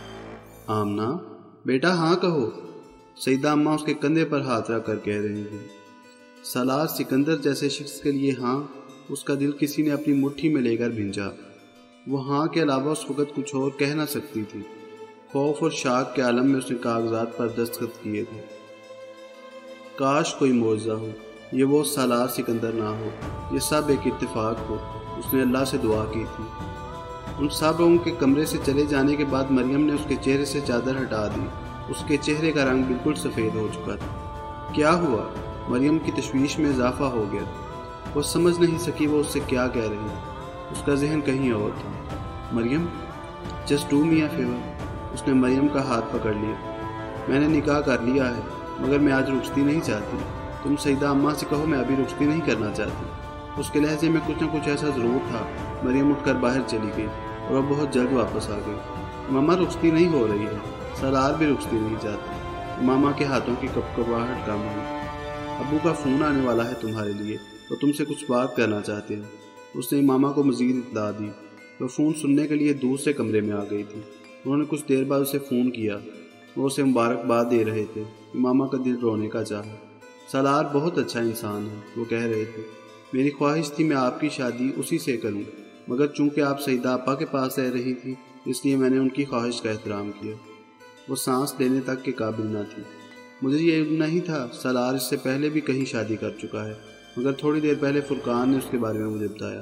Speaker 1: آمنہ بیٹا ہاں کہو، سیدہ اماں اس کے کندھے پر ہاتھ رکھ کر کہہ رہی تھی۔ سالار سکندر جیسے شخص کے لیے ہاں، اس کا دل کسی نے اپنی مٹھی میں لے کر بھینجا۔ وہ ہاں کے علاوہ اس وقت کچھ اور کہہ نہ سکتی تھی۔ خوف اور شاک کے عالم میں اس نے کاغذات پر دستخط کیے تھے۔ کاش کوئی معجزہ ہو، یہ وہ سالار سکندر نہ ہو، یہ سب ایک اتفاق ہو۔ اس نے اللہ سے دعا کی تھی۔ ان سب لوگوں کے کمرے سے چلے جانے کے بعد مریم نے اس کے چہرے سے چادر ہٹا دی۔ اس کے چہرے کا رنگ بالکل سفید ہو چکا تھا۔ کیا ہوا؟ مریم کی تشویش میں اضافہ ہو گیا۔ وہ سمجھ نہیں سکی وہ اس سے کیا کہہ رہی ہے۔ اس کا ذہن کہیں اور تھا۔ Maryam, just do me a favour. اس نے مریم کا ہاتھ پکڑ لیا۔ میں نے نکاح کر لیا ہے، مگر میں آج رخصتی نہیں چاہتی۔ تم سیدہ اماں سے کہو میں ابھی رخصتی نہیں کرنا چاہتی۔ اس کے لہجے میں کچھ نہ کچھ ایسا ضرور تھا۔ مریم اٹھ کر باہر چلی گئی اور وہ بہت جلد واپس آ گئی۔ ماما رخصتی نہیں ہو رہی ہے، سالار بھی رخصتی نہیں چاہتی۔ ماما کے ہاتھوں کی کپ کپاہٹ کم ہوئی۔ ابو کا فون آنے والا ہے تمہارے لیے، وہ تم سے کچھ بات کرنا چاہتے ہیں۔ اس نے ماما کو مزید اطلاع دی۔ وہ فون سننے کے لیے دوسرے کمرے میں آ گئی تھی۔ انہوں نے کچھ دیر بعد اسے فون کیا۔ وہ اسے مبارکباد دے رہے تھے۔ ماما کا دل رونے کا چاہا۔ سالار بہت اچھا انسان ہے، وہ کہہ رہے تھے۔ میری خواہش تھی میں آپ کی شادی اسی سے کروں، مگر چونکہ آپ سیدہ آپا کے پاس رہ رہی تھی اس لیے میں نے ان کی خواہش کا احترام کیا۔ وہ سانس لینے تک کے قابل نہ تھی۔ مجھے یہ علم نہیں تھا سالار اس سے پہلے بھی کہیں شادی کر چکا ہے، مگر تھوڑی دیر پہلے فرقان نے اس کے بارے میں مجھے بتایا۔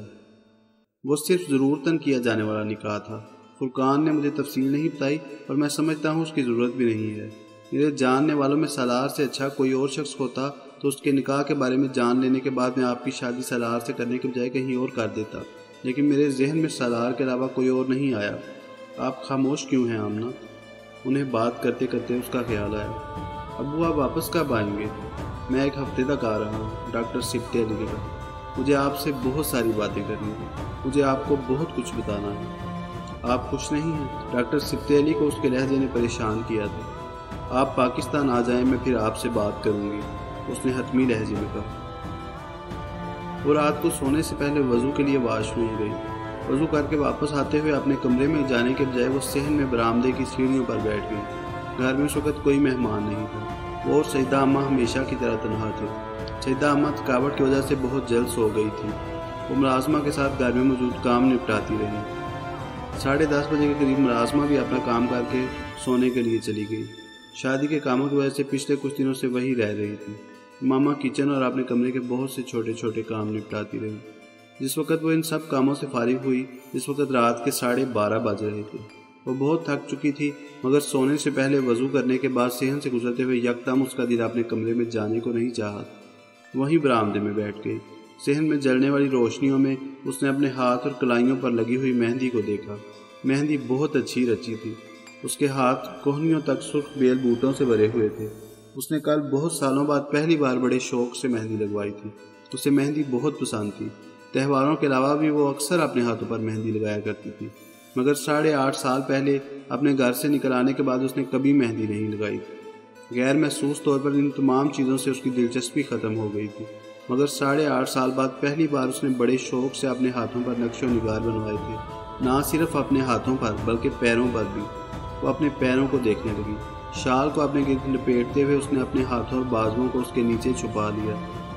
Speaker 1: وہ صرف ضرورتاً کیا جانے والا نکاح تھا۔ فرقان نے مجھے تفصیل نہیں بتائی اور میں سمجھتا ہوں اس کی ضرورت بھی نہیں ہے۔ میرے جاننے والوں میں سالار سے اچھا کوئی اور شخص ہوتا تو اس کے نکاح کے بارے میں جان لینے کے بعد میں آپ کی شادی سالار سے کرنے کے بجائے کہیں اور کر دیتا، لیکن میرے ذہن میں سالار کے علاوہ کوئی اور نہیں آیا۔ آپ خاموش کیوں ہیں آمنہ؟ انہیں بات کرتے کرتے اس کا خیال آیا۔ ابو آپ واپس کب آئیں گے؟ میں ایک ہفتے تک آ رہا ہوں، ڈاکٹر سپتے علی نے کہا۔ مجھے آپ سے بہت ساری باتیں کرنی ہیں، مجھے آپ کو بہت کچھ بتانا ہے۔ آپ خوش نہیں ہیں؟ ڈاکٹر سپتے علی کو اس کے لہجے نے پریشان کیا تھا۔ آپ پاکستان آ جائیں، میں پھر آپ سے بات کروں گی، اس نے حتمی لہجے میں کہا۔ وہ رات کو سونے سے پہلے وضو کے لیے واش روم گئی۔ وضو کر کے واپس آتے ہوئے اپنے کمرے میں جانے کے بجائے وہ صحن میں برآمدے کی سیڑھیوں پر بیٹھ گئی۔ گھر میں اس وقت کوئی مہمان نہیں تھا۔ وہ اور سیدہ اماں ہمیشہ کی طرح تنہا تھے۔ سیدہ اماں تھکاوٹ کی وجہ سے بہت جلد سو گئی تھی۔ وہ ملازمہ کے ساتھ گھر میں موجود کام نپٹاتی رہی۔ ساڑھے دس بجے کے قریب ملازمہ بھی اپنا کام کر کے سونے کے لیے چلی گئی۔ شادی کے کاموں کی وجہ سے پچھلے کچھ دنوں سے وہی رہ رہی تھی۔ ماما کچن اور اپنے کمرے کے بہت سے چھوٹے چھوٹے کام نپٹاتی رہی۔ جس وقت وہ ان سب کاموں سے فارغ ہوئی اس وقت رات کے ساڑھے بارہ بج رہے تھے۔ وہ بہت تھک چکی تھی، مگر سونے سے پہلے وضو کرنے کے بعد صحن سے گزرتے ہوئے یکدم اس کا دل اپنے کمرے میں جانے کو نہیں چاہا۔ وہیں برآمدے میں بیٹھ گئی۔ صحن میں جلنے والی روشنیوں میں اس نے اپنے ہاتھ اور کلائیوں پر لگی ہوئی مہندی کو دیکھا۔ مہندی بہت اچھی رچی تھی۔ اس کے ہاتھ کوہنیوں تک سرخ بیل بوٹوں سے بھرے ہوئے تھے۔ اس نے کل بہت سالوں بعد پہلی بار بڑے شوق سے مہندی لگوائی تھی۔ اسے مہندی بہت پسند تھی۔ تہواروں کے علاوہ بھی وہ اکثر اپنے ہاتھوں پر مہندی لگایا کرتی تھی، مگر ساڑھے آٹھ سال پہلے اپنے گھر سے نکل آنے کے بعد اس نے کبھی مہندی نہیں لگائی تھی۔ غیر محسوس طور پر ان تمام چیزوں سے اس کی دلچسپی ختم ہو گئی تھی، مگر ساڑھے آٹھ سال بعد پہلی بار اس نے بڑے شوق سے اپنے ہاتھوں پر نقش و نگار بنوائے تھے۔ نہ صرف اپنے ہاتھوں پر بلکہ پیروں پر بھی۔ وہ اپنے پیروں کو دیکھنے لگی۔ شال کو اپنے گرد لپیٹتے ہوئے اس نے اپنے ہاتھوں اور بازوؤں کو اس کے نیچے چھپا لیا۔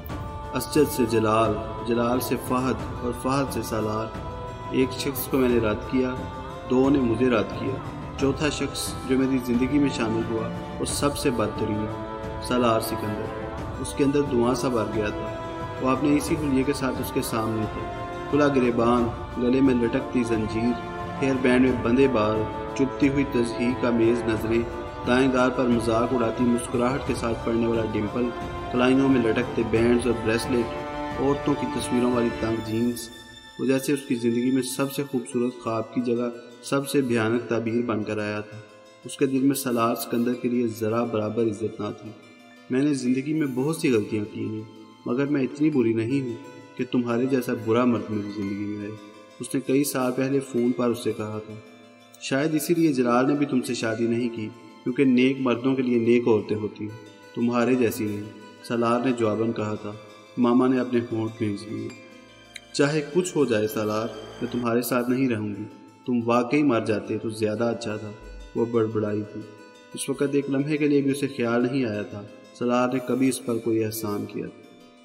Speaker 1: اسجد سے جلال، جلال سے فہد اور فہد سے سالار۔ ایک شخص کو میں نے رد کیا، دو نے مجھے رد کیا، چوتھا شخص جو میری زندگی میں شامل ہوا وہ سب سے بدترین، سالار سکندر۔ اس کے اندر دھواں سا بھر گیا تھا۔ وہ اپنے اسی حلیے کے ساتھ اس کے سامنے تھا، کھلا گریبان، گلے میں لٹکتی زنجیر، ہیئر بینڈ میں بندھے بال، چبھتی ہوئی تزہیر کا میز نظریں، دائیں گال پر مذاق اڑاتی مسکراہٹ کے ساتھ پڑنے والا ڈمپل، کلائیوں میں لٹکتے بینڈز اور بریسلیٹ، عورتوں کی تصویروں والی تنگ جینز۔ وہ جیسے اس کی زندگی میں سب سے خوبصورت خواب کی جگہ سب سے بھیانک تعبیر بن کر آیا تھا۔ اس کے دل میں سالار سکندر کے لیے ذرا برابر عزت نہ تھی۔ میں نے زندگی میں بہت سی غلطیاں کی ہیں، مگر میں اتنی بری نہیں ہوں کہ تمہارے جیسا برا مرد میری زندگی میں ہے، اس نے کئی سال پہلے فون پر اس سے کہا تھا۔ شاید اسی لیے جلال نے بھی تم سے شادی نہیں کی، کیونکہ نیک مردوں کے لیے نیک عورتیں ہوتی ہیں، تمہارے جیسی نہیں، سالار نے جواباً کہا تھا۔ ماما نے اپنے ہونٹ بھینج لیے۔ چاہے کچھ ہو جائے سالار، میں تمہارے ساتھ نہیں رہوں گی، تم واقعی مر جاتے تو زیادہ اچھا تھا، وہ بڑبڑائی تھی۔ اس وقت ایک لمحے کے لیے بھی اسے خیال نہیں آیا تھا سالار نے کبھی اس پر کوئی احسان کیا تھا۔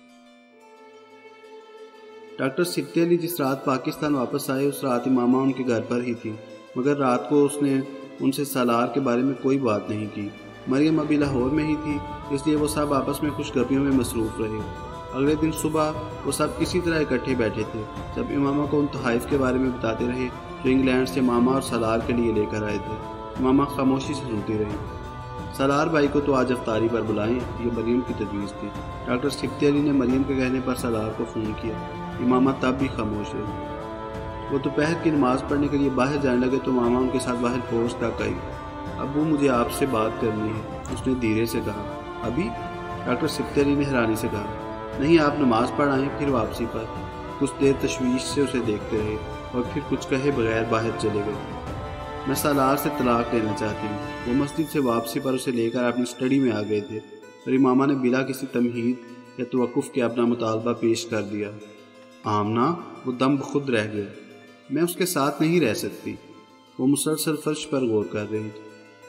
Speaker 1: ڈاکٹر سپتے علی جس رات پاکستان واپس آئے اس رات ماما ان کے گھر پر ہی تھی، مگر رات کو اس نے ان سے سالار کے بارے میں کوئی بات نہیں کی۔ مریم ابھی لاہور میں ہی تھی، اس لیے وہ سب آپس میں خوش گپیوں میں مصروف رہے۔ اگلے دن صبح وہ سب کسی طرح اکٹھے بیٹھے تھے۔ جب امامہ کو ان تحائف کے بارے میں بتاتے رہے جو انگلینڈ سے ماما اور سالار کے لیے لے کر آئے تھے، امامہ خاموشی سے سنتی رہی۔ سالار بھائی کو تو آج افطاری پر بلائیں، یہ مریم کی تجویز تھی۔ ڈاکٹر سبتی علی نے مریم کے کہنے پر سالار کو فون کیا۔ امامہ تب بھی خاموش رہی۔ وہ دوپہر کی نماز پڑھنے کے لیے باہر جانے لگے تو ماما ان کے ساتھ باہر پہنچ تک آئی۔ ابو مجھے آپ سے بات کرنی ہے، اس نے دھیرے سے کہا۔ ابھی؟ ڈاکٹر سبتی علی نے حیرانی سے کہا۔ نہیں، آپ نماز پڑھ آئیں پھر واپسی پر۔ کچھ دیر تشویش سے اسے دیکھتے رہے اور پھر کچھ کہے بغیر باہر چلے گئے۔ میں سالار سے طلاق لینا چاہتی ہوں۔ وہ مسجد سے واپسی پر اسے لے کر اپنی اسٹڈی میں آ گئے تھے اور امامہ نے بلا کسی تمہید یا توقف کے اپنا مطالبہ پیش کر دیا۔ آمنہ، وہ دم بخود رہ گئے۔ میں اس کے ساتھ نہیں رہ سکتی۔ وہ مسلسل فرش پر غور کر رہی تھی۔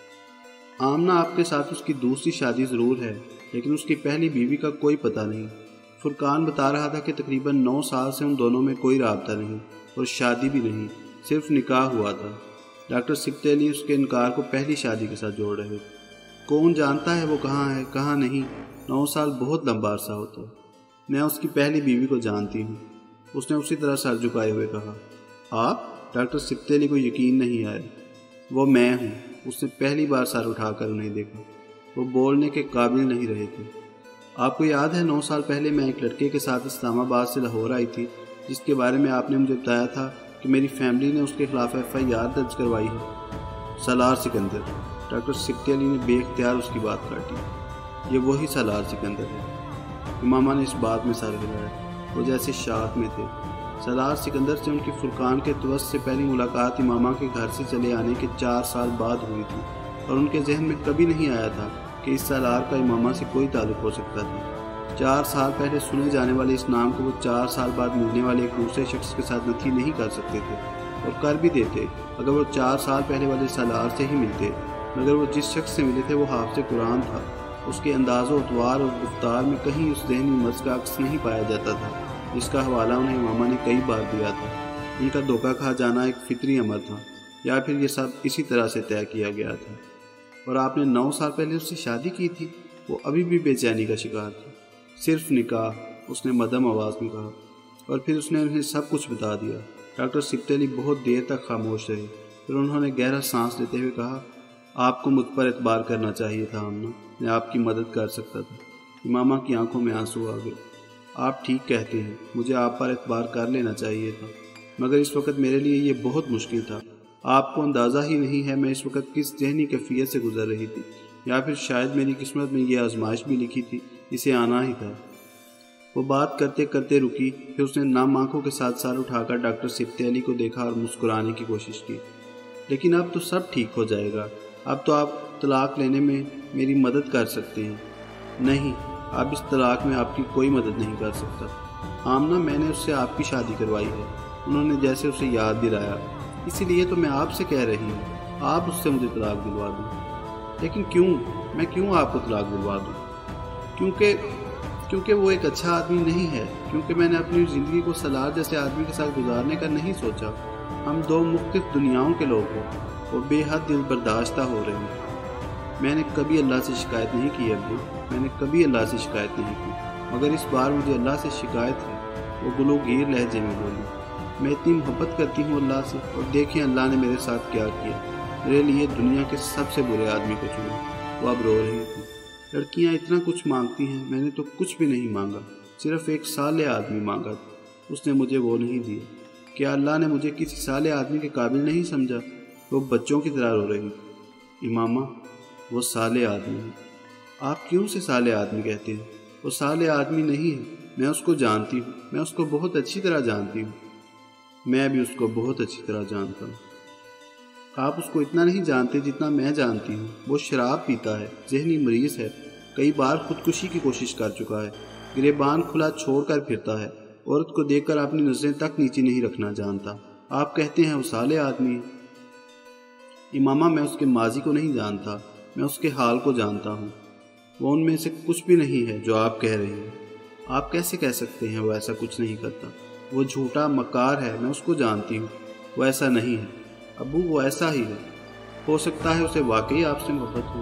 Speaker 1: آمنہ، آپ کے ساتھ اس کی دوسری شادی ضرور ہے، لیکن اس کی پہلی بیوی کا کوئی پتہ نہیں۔ فرقان بتا رہا تھا کہ تقریباً نو سال سے ان دونوں میں کوئی رابطہ نہیں اور شادی بھی نہیں، صرف نکاح ہوا تھا۔ ڈاکٹر سبتی علی اس کے انکار کو پہلی شادی کے ساتھ جوڑ رہے تھے۔ کون جانتا ہے وہ کہاں ہے کہاں نہیں، نو سال بہت لمبا عرصہ ہوتا ہے۔ میں اس کی پہلی بیوی کو جانتی ہوں، اس نے اسی طرح سر جھکائے ہوئے کہا۔ آپ؟ ڈاکٹر سبتی علی کو یقین نہیں آیا۔ وہ میں ہوں۔ اس نے پہلی بار سر اٹھا کر انہیں دیکھا۔ وہ بولنے کے قابل نہیں رہے تھے۔ آپ کو یاد ہے نو سال پہلے میں ایک لڑکے کے ساتھ اسلام آباد سے لاہور آئی تھی، جس کے بارے میں آپ نے مجھے بتایا تھا کہ میری فیملی نے اس کے خلاف ایف آئی آر درج کروائی ہے؟ سالار سکندر۔ ڈاکٹر سبتی علی نے بے اختیار اس کی بات کاٹی۔ یہ وہی سالار سکندر ہے۔ امامہ نے اس بات میں سر ہلایا۔ وہ جیسے شاک میں تھے۔ سالار سکندر سے ان کی فرقان کے توسط سے پہلی ملاقات امامہ کے گھر سے چلے آنے کے چار سال بعد ہوئی تھی، اور ان کے ذہن میں کبھی نہیں آیا تھا کہ اس سالار کا امامہ سے کوئی تعلق ہو سکتا تھا۔ چار سال پہلے سنے جانے والے اس نام کو وہ چار سال بعد ملنے والے ایک دوسرے شخص کے ساتھ نفی نہیں کر سکتے تھے، اور کر بھی دیتے اگر وہ چار سال پہلے والے سالار سے ہی ملتے، مگر وہ جس شخص سے ملے تھے وہ حافظ قرآن تھا۔ اس کے انداز و اطوار اور گفتار میں کہیں اس ذہنی مرض کا عکس نہیں پایا جاتا تھا جس کا حوالہ انہیں امامہ نے کئی بار دیا تھا۔ ان کا دھوکہ کھا جانا ایک فطری امر تھا، یا پھر یہ سب اسی طرح سے طے کیا گیا تھا۔ اور آپ نے نو سال پہلے اس سے شادی کی تھی؟ وہ ابھی بھی بے چینی کا شکار تھی۔ صرف نکاح، اس نے مدھم آواز میں کہا، اور پھر اس نے انہیں سب کچھ بتا دیا۔ ڈاکٹر سبتی علی بہت دیر تک خاموش رہے، پھر انہوں نے گہرا سانس لیتے ہوئے کہا، آپ کو مجھ پر اعتبار کرنا چاہیے تھا آمنہ، میں آپ کی مدد کر سکتا تھا۔ امامہ کی آنکھوں میں آنسو آ گئے۔ آپ ٹھیک کہتے ہیں، مجھے آپ پر اعتبار کر لینا چاہیے تھا، مگر اس وقت میرے لیے یہ بہت مشکل تھا۔ آپ کو اندازہ ہی نہیں ہے میں اس وقت کس ذہنی کیفیت سے گزر رہی تھی، یا پھر شاید میری قسمت میں یہ آزمائش بھی لکھی تھی، اسے آنا ہی تھا۔ وہ بات کرتے کرتے رکی، پھر اس نے نم آنکھوں کے ساتھ سر اٹھا کر ڈاکٹر سبتی علی کو دیکھا اور مسکرانے کی کوشش کی۔ لیکن اب تو سب ٹھیک ہو جائے گا، اب تو آپ طلاق لینے میں میری مدد کر سکتے ہیں۔ نہیں، اب اس طلاق میں آپ کی کوئی مدد نہیں کر سکتا۔ آمنہ، میں نے اس سے آپ کی شادی کروائی ہے، انہوں نے جیسے اسے یاد دلایا، اسی لیے تو میں آپ سے کہہ رہی ہوں، آپ اس سے مجھے طلاق دلوا دوں۔ لیکن کیوں؟ میں کیوں آپ کو طلاق دلوا دوں؟ کیونکہ کیونکہ وہ ایک اچھا آدمی نہیں ہے، کیونکہ میں نے اپنی زندگی کو سالار جیسے آدمی کے ساتھ گزارنے کا نہیں سوچا۔ ہم دو مختلف دنیاؤں کے لوگ ہیں اور بے حد دل برداشتہ ہو رہے ہیں۔ میں نے کبھی اللہ سے شکایت نہیں کی ابو، میں نے کبھی اللہ سے شکایت نہیں کی، مگر اس بار مجھے اللہ سے شکایت ہے۔ وہ گلوگیر لہجے میں بولی، میں اتنی محبت کرتی ہوں اللہ سے، اور دیکھیں اللہ نے میرے ساتھ کیا کیا، میرے لیے دنیا کے سب سے برے آدمی کو چنا۔ وہ اب رو رہی تھی۔ لڑکیاں اتنا کچھ مانگتی ہیں، میں نے تو کچھ بھی نہیں مانگا، صرف ایک صالح آدمی مانگا تھا، اس نے مجھے وہ نہیں دیا۔ کیا اللہ نے مجھے کسی صالح آدمی کے قابل نہیں سمجھا؟ وہ بچوں کی طرح رو رہی تھی۔ امامہ، وہ صالح آدمی ہے۔ آپ کیوں سے صالح آدمی کہتے ہیں؟ وہ صالح آدمی نہیں ہے، میں اس کو جانتی ہوں، میں اس کو بہت اچھی طرح جانتی ہوں۔ میں بھی اس کو بہت اچھی طرح جانتا ہوں۔ آپ اس کو اتنا نہیں جانتے جتنا میں جانتی ہوں۔ وہ شراب پیتا ہے، ذہنی مریض ہے، کئی بار خودکشی کی کوشش کر چکا ہے، گریبان کھلا چھوڑ کر پھرتا ہے، عورت کو دیکھ کر اپنی نظریں تک نیچے نہیں رکھنا جانتا۔ آپ کہتے ہیں وہ صالح آدمی ہے۔ امامہ، میں اس کے ماضی کو نہیں جانتا، میں اس کے حال کو جانتا ہوں۔ وہ ان میں سے کچھ بھی نہیں ہے جو آپ کہہ رہے ہیں۔ آپ کیسے کہہ سکتے ہیں وہ ایسا کچھ نہیں کرتا؟ وہ جھوٹا مکار ہے، میں اس کو جانتی ہوں، وہ ایسا نہیں ہے۔ ابو، وہ ایسا ہی ہے، ہو سکتا ہے اسے واقعی آپ سے محبت ہو۔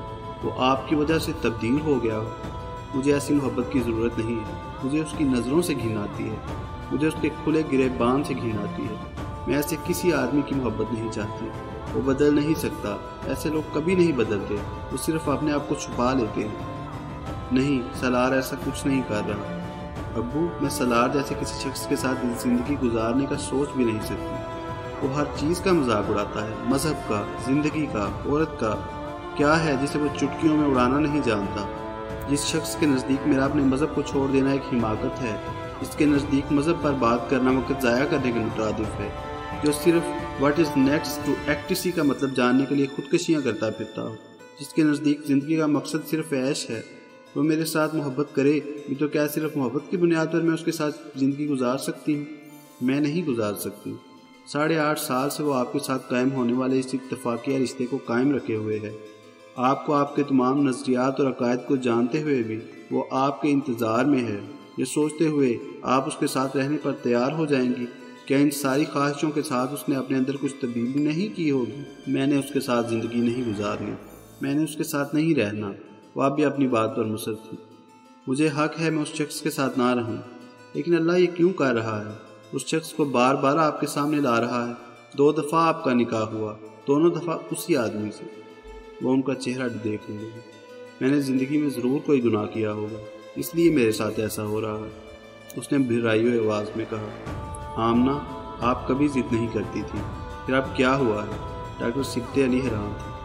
Speaker 1: وہ آپ کی وجہ سے تبدیل ہو گیا ہو۔ مجھے ایسی محبت کی ضرورت نہیں ہے۔ مجھے اس کی نظروں سے گھن آتی ہے، مجھے اس کے کھلے گریبان سے گھن آتی ہے۔ میں ایسے کسی آدمی کی محبت نہیں چاہتی۔ وہ بدل نہیں سکتا، ایسے لوگ کبھی نہیں بدلتے، وہ صرف اپنے آپ کو چھپا لیتے ہیں۔ نہیں، سالار ایسا کچھ نہیں کر رہا۔ ابو، میں سالار جیسے کسی شخص کے ساتھ زندگی گزارنے کا سوچ بھی نہیں سکتی۔ وہ ہر چیز کا مذاق اڑاتا ہے، مذہب کا، زندگی کا، عورت کا۔ کیا ہے جسے وہ چٹکیوں میں اڑانا نہیں جانتا؟ جس شخص کے نزدیک میرا اپنے مذہب کو چھوڑ دینا ایک حماقت ہے، اس کے نزدیک مذہب پر بات کرنا وقت ضائع کرنے کے مترادف ہے، جو صرف what is next to ecstasy کا مطلب جاننے کے لیے خودکشیاں کرتا پھرتا ہو، جس کے نزدیک زندگی کا مقصد صرف عیش ہے۔ وہ میرے ساتھ محبت کرے بھی تو کیا صرف محبت کی بنیاد پر میں اس کے ساتھ زندگی گزار سکتی ہوں؟ میں نہیں گزار سکتی۔ ساڑھے آٹھ سال سے وہ آپ کے ساتھ قائم ہونے والے اس اتفاقیہ رشتے کو قائم رکھے ہوئے ہے۔ آپ کو آپ کے تمام نظریات اور عقائد کو جانتے ہوئے بھی وہ آپ کے انتظار میں ہے، یہ سوچتے ہوئے آپ اس کے ساتھ رہنے پر تیار ہو جائیں گی۔ کیا ان ساری خواہشوں کے ساتھ اس نے اپنے اندر کچھ تبدیلی نہیں کی ہوگی؟ میں نے اس کے ساتھ زندگی نہیں گزارنی، میں نے اس کے ساتھ نہیں رہنا۔ وہ اب بھی اپنی بات پر مصر تھی۔ مجھے حق ہے میں اس شخص کے ساتھ نہ رہوں، لیکن اللہ یہ کیوں کر رہا ہے؟ اس شخص کو بار بار آپ کے سامنے لا رہا ہے۔ دو دفعہ آپ کا نکاح ہوا، دونوں دفعہ اسی آدمی سے۔ وہ ان کا چہرہ دیکھ لے گی۔ میں نے زندگی میں ضرور کوئی گناہ کیا ہوگا، اس لیے میرے ساتھ ایسا ہو رہا ہے۔ اس نے بھرائی ہوئی آواز میں کہا۔ آمنہ، آپ کبھی ضد نہیں کرتی تھی، پھر اب کیا ہوا ہے؟ ڈاکٹر سبتے علی حیران تھے۔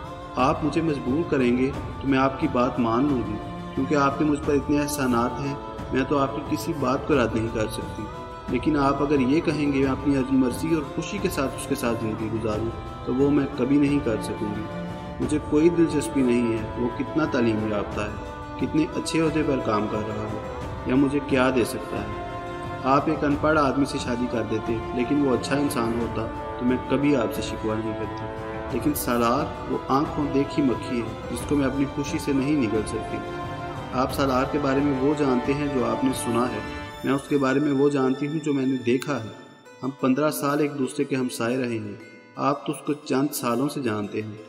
Speaker 1: آپ مجھے مجبور کریں گے تو میں آپ کی بات مان لوں گی، کیونکہ آپ کے مجھ پر اتنے احسانات ہیں، میں تو آپ کی کسی بات کو رد نہیں کر سکتی۔ لیکن آپ اگر یہ کہیں گے میں اپنی عزم مرضی اور خوشی کے ساتھ اس کے ساتھ زندگی گزاروں، تو وہ میں کبھی نہیں کر سکوں گی۔ مجھے کوئی دلچسپی نہیں ہے وہ کتنا تعلیم یافتہ ہے، کتنے اچھے عہدے پر کام کر رہا ہے، یا مجھے کیا دے سکتا ہے۔ آپ ایک ان پڑھ آدمی سے شادی کر دیتے، لیکن وہ اچھا انسان ہوتا تو میں کبھی آپ سے شکوہ نہیں کرتی۔ لیکن سالار وہ آنکھوں دیکھی مکھی ہے جس کو میں اپنی خوشی سے نہیں نکل سکتی۔ آپ سالار کے بارے میں وہ جانتے ہیں جو آپ نے سنا ہے، میں اس کے بارے میں وہ جانتی ہوں جو میں نے دیکھا ہے۔ ہم پندرہ سال ایک دوسرے کے ہمسائے رہے ہیں، آپ تو اس کو چند سالوں سے جانتے ہیں۔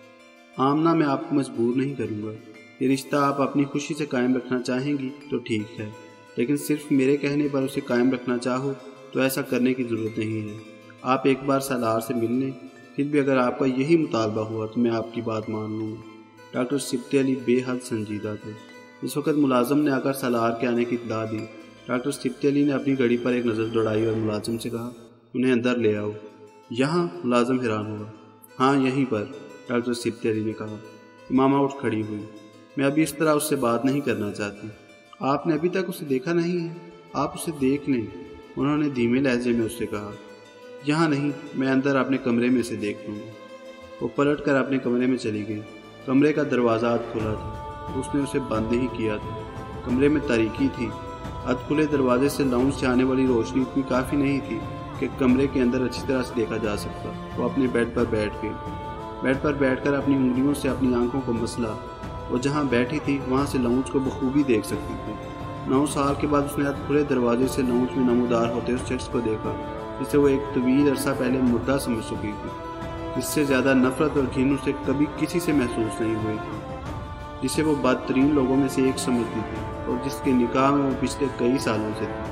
Speaker 1: آمنہ، میں آپ کو مجبور نہیں کروں گا۔ یہ رشتہ آپ اپنی خوشی سے قائم رکھنا چاہیں گی تو ٹھیک ہے، لیکن صرف میرے کہنے پر اسے قائم رکھنا چاہو تو ایسا کرنے کی ضرورت نہیں ہے۔ آپ ایک بار سالار سے مل لیں، پھر بھی اگر آپ کا یہی مطالبہ ہوا تو میں آپ کی بات مان لوں گا۔ ڈاکٹر سبتے علی بے حد سنجیدہ تھے۔ اس وقت ملازم نے آ کر سالار کے آنے کی اطلاع دی۔ ڈاکٹر سبتے علی نے اپنی گھڑی پر ایک نظر دوڑائی اور ملازم سے کہا، انہیں اندر لے آؤ۔ یہاں؟ ملازم حیران ہوا۔ ہاں، یہیں پر، ڈاکٹر سبتے علی نے کہا۔ امامہ اٹھ کھڑی ہوئی۔ میں ابھی اس طرح اس سے بات نہیں کرنا چاہتی۔ آپ نے ابھی تک اسے دیکھا نہیں ہے، آپ اسے دیکھ لیں، انہوں نے دھیمے لہجے میں اس سے کہا۔ یہاں نہیں، میں اندر اپنے کمرے میں سے دیکھ لوں گی۔ وہ پلٹ کر اپنے کمرے میں چلی گئی۔ کمرے کا دروازہ ادھ کھلا تھا، اس نے اسے بند نہیں کیا تھا۔ کمرے میں تاریکی تھی۔ ادھ کھلے دروازے سے لاؤنج سے آنے والی روشنی اتنی کافی نہیں تھی کہ کمرے کے اندر اچھی طرح سے دیکھا جا سکتا۔ وہ اپنے بیڈ پر بیٹھ گئی۔ بیڈ پر بیٹھ کر اپنی انگلیوں سے اپنی آنکھوں کو مسلا۔ وہ جہاں بیٹھی تھی وہاں سے لاؤنج کو بخوبی دیکھ سکتی تھی۔ نو سال کے بعد اس نے ادھ کھلے دروازے سے لاؤنج میں نمودار ہوتے اس شخص کو دیکھا جسے وہ ایک طویل عرصہ پہلے مردہ سمجھ چکی تھی، جس سے زیادہ نفرت اور گھن اسے کبھی کسی سے محسوس نہیں ہوئی تھی، جسے وہ بدترین لوگوں میں سے ایک سمجھتی تھی اور جس کے نکاح میں وہ پچھلے کئی سالوں سے تھی۔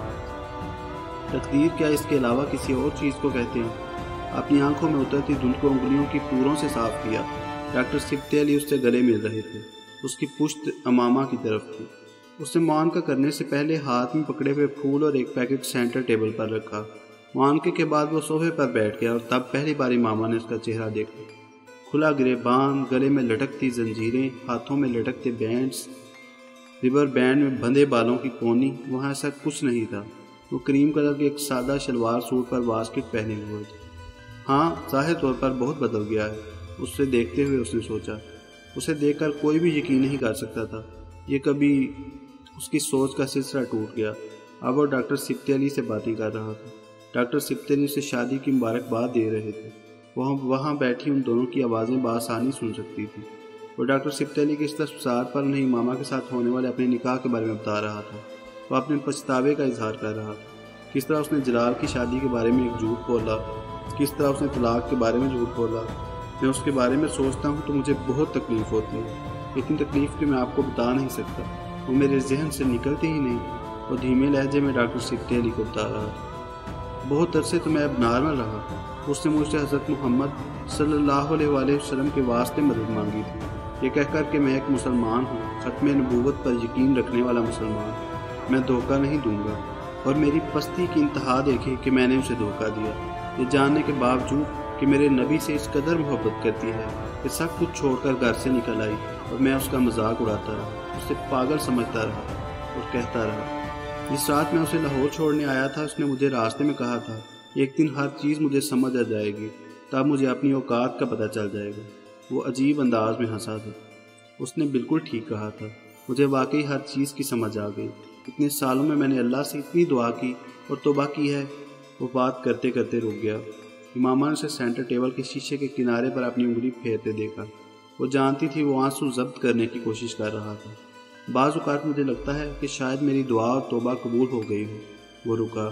Speaker 1: تقدیر کیا اس کے علاوہ کسی اور چیز کو کہتے ہیں؟ اپنی آنکھوں میں اترتی دھند کو انگلیوں کی پوروں سے صاف کیا۔ ڈاکٹر سبتے علی اس سے گلے مل رہے تھے۔ اس کی پشت امامہ کی طرف تھی۔ اس نے معانقہ کرنے سے پہلے ہاتھ میں پکڑے ہوئے پھول اور ایک پیکٹ سینٹر ٹیبل پر رکھا۔ معانقے کے بعد وہ صوفے پر بیٹھ گیا اور تب پہلی بار امامہ نے اس کا چہرہ دیکھا۔ کھلا گریبان، گلے میں لٹکتی زنجیریں، ہاتھوں میں لٹکتے بینڈز، ریبر بینڈ میں بندھے بالوں کی کونی، وہاں ایسا کچھ نہیں تھا۔ وہ کریم کلر کے ایک سادہ شلوار سوٹ پر واسکٹ پہنے ہوئے تھے۔ ہاں، ظاہر طور پر بہت بدل گیا ہے، اس سے دیکھتے ہوئے اس نے سوچا۔ اسے دیکھ کر کوئی بھی یقین نہیں کر سکتا تھا یہ کبھی۔ اس کی سوچ کا سلسلہ ٹوٹ گیا۔ اب وہ ڈاکٹر سبتے علی سے باتیں کر رہا تھا۔ ڈاکٹر سبتے علی سے شادی کی مبارکباد دے رہے تھے۔ وہ وہاں بیٹھی ان دونوں کی آوازیں بآسانی سن سکتی تھی۔ وہ ڈاکٹر سبتے علی کے اس استفسار پر انہیں امامہ کے ساتھ ہونے والے اپنے نکاح کے بارے میں بتا رہا تھا۔ وہ اپنے پچھتاوے کا اظہار کر رہا تھا۔ کس طرح اس نے جلال کی شادی کے بارے میں ایک جھوٹ بولا، کس طرح اس نے طلاق کے بارے میں جھوٹ بولا۔ میں اس کے بارے میں سوچتا ہوں تو مجھے بہت تکلیف ہوتی ہے۔ اتنی تکلیف کہ میں آپ کو بتا نہیں سکتا، وہ میرے ذہن سے نکلتی ہی نہیں۔ وہ دھیمے لہجے میں ڈاکٹر سپتے علی کو بتا رہا، بہت عرصے تو میں اب نارمل رہا۔ اس نے مجھ سے حضرت محمد صلی اللہ علیہ وآلہ وسلم کے واسطے مدد مانگی تھی، یہ کہہ کر کہ میں ایک مسلمان ہوں، ختم نبوت پر یقین رکھنے والا مسلمان، میں دھوکہ نہیں دوں گا۔ اور میری پستی کی انتہا دیکھے کہ میں نے اسے دھوکہ دیا، یہ جاننے کے باوجود کہ میرے نبی سے اس قدر محبت کرتی ہے کہ سب کچھ چھوڑ کر گھر سے نکل آئی، اور میں اس کا مذاق اڑاتا رہا، اسے پاگل سمجھتا رہا اور کہتا رہا۔ جس رات میں اسے لاہور چھوڑنے آیا تھا، اس نے مجھے راستے میں کہا تھا، ایک دن ہر چیز مجھے سمجھ آ جائے گی، تب مجھے اپنی اوقات کا پتہ چل جائے گا۔ وہ عجیب انداز میں ہنسا تھا۔ اس نے بالکل ٹھیک کہا تھا، مجھے واقعی ہر چیز کی سمجھ آ گئی۔ اتنے سالوں میں میں نے اللہ سے اتنی دعا کی اور توبہ کی ہے۔ وہ بات کرتے کرتے رک گیا۔ امامہ نے اسے سینٹر ٹیبل کے شیشے کے کنارے پر اپنی انگلی پھیرتے دیکھا۔ وہ جانتی تھی وہ آنسو ضبط کرنے کی کوشش کر رہا تھا۔ بعض اوقات مجھے لگتا ہے کہ شاید میری دعا اور توبہ قبول ہو گئی ہو۔ وہ رکا،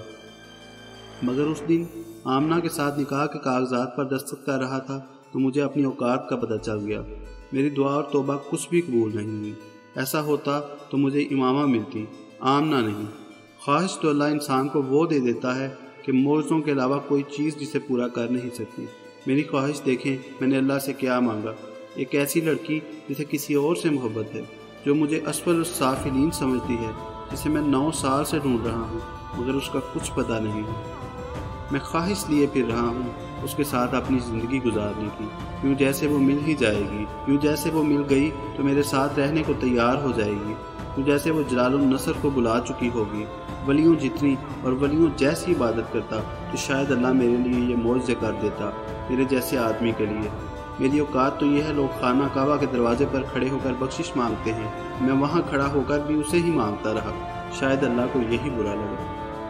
Speaker 1: مگر اس دن آمنہ کے ساتھ نکاح کے کاغذات پر دستخط کر رہا تھا تو مجھے اپنی اوقات کا پتہ چل گیا۔ میری دعا اور توبہ کچھ بھی قبول نہیں ہوئی۔ ایسا ہوتا تو مجھے امامہ ملتی، آمنہ نہیں۔ خواہش تو اللہ انسان کو وہ دے دیتا ہے کہ معجزوں کے علاوہ کوئی چیز جسے پورا کر نہیں سکتی۔ میری خواہش دیکھیں میں نے اللہ سے کیا مانگا، ایک ایسی لڑکی جسے کسی اور سے محبت ہے، جو مجھے اسفل السافلین سمجھتی ہے، جسے میں نو سال سے ڈھونڈ رہا ہوں مگر اس کا کچھ پتہ نہیں ہے۔ میں خواہش لیے پھر رہا ہوں اس کے ساتھ اپنی زندگی گزارنے کی، یوں جیسے وہ مل ہی جائے گی، یوں جیسے وہ مل گئی تو میرے ساتھ رہنے کو تیار ہو جائے گی، یوں جیسے وہ جلال النصر کو بلا چکی ہوگی۔ ولیوں جتنی اور ولیوں جیسی عبادت کرتا تو شاید اللہ میرے لیے یہ معجزے کر دیتا، میرے جیسے آدمی کے لیے۔ میری اوقات تو یہ ہے، لوگ خانہ کعبہ کے دروازے پر کھڑے ہو کر بخشش مانگتے ہیں، میں وہاں کھڑا ہو کر بھی اسے ہی مانگتا رہا، شاید اللہ کو یہی برا لگا۔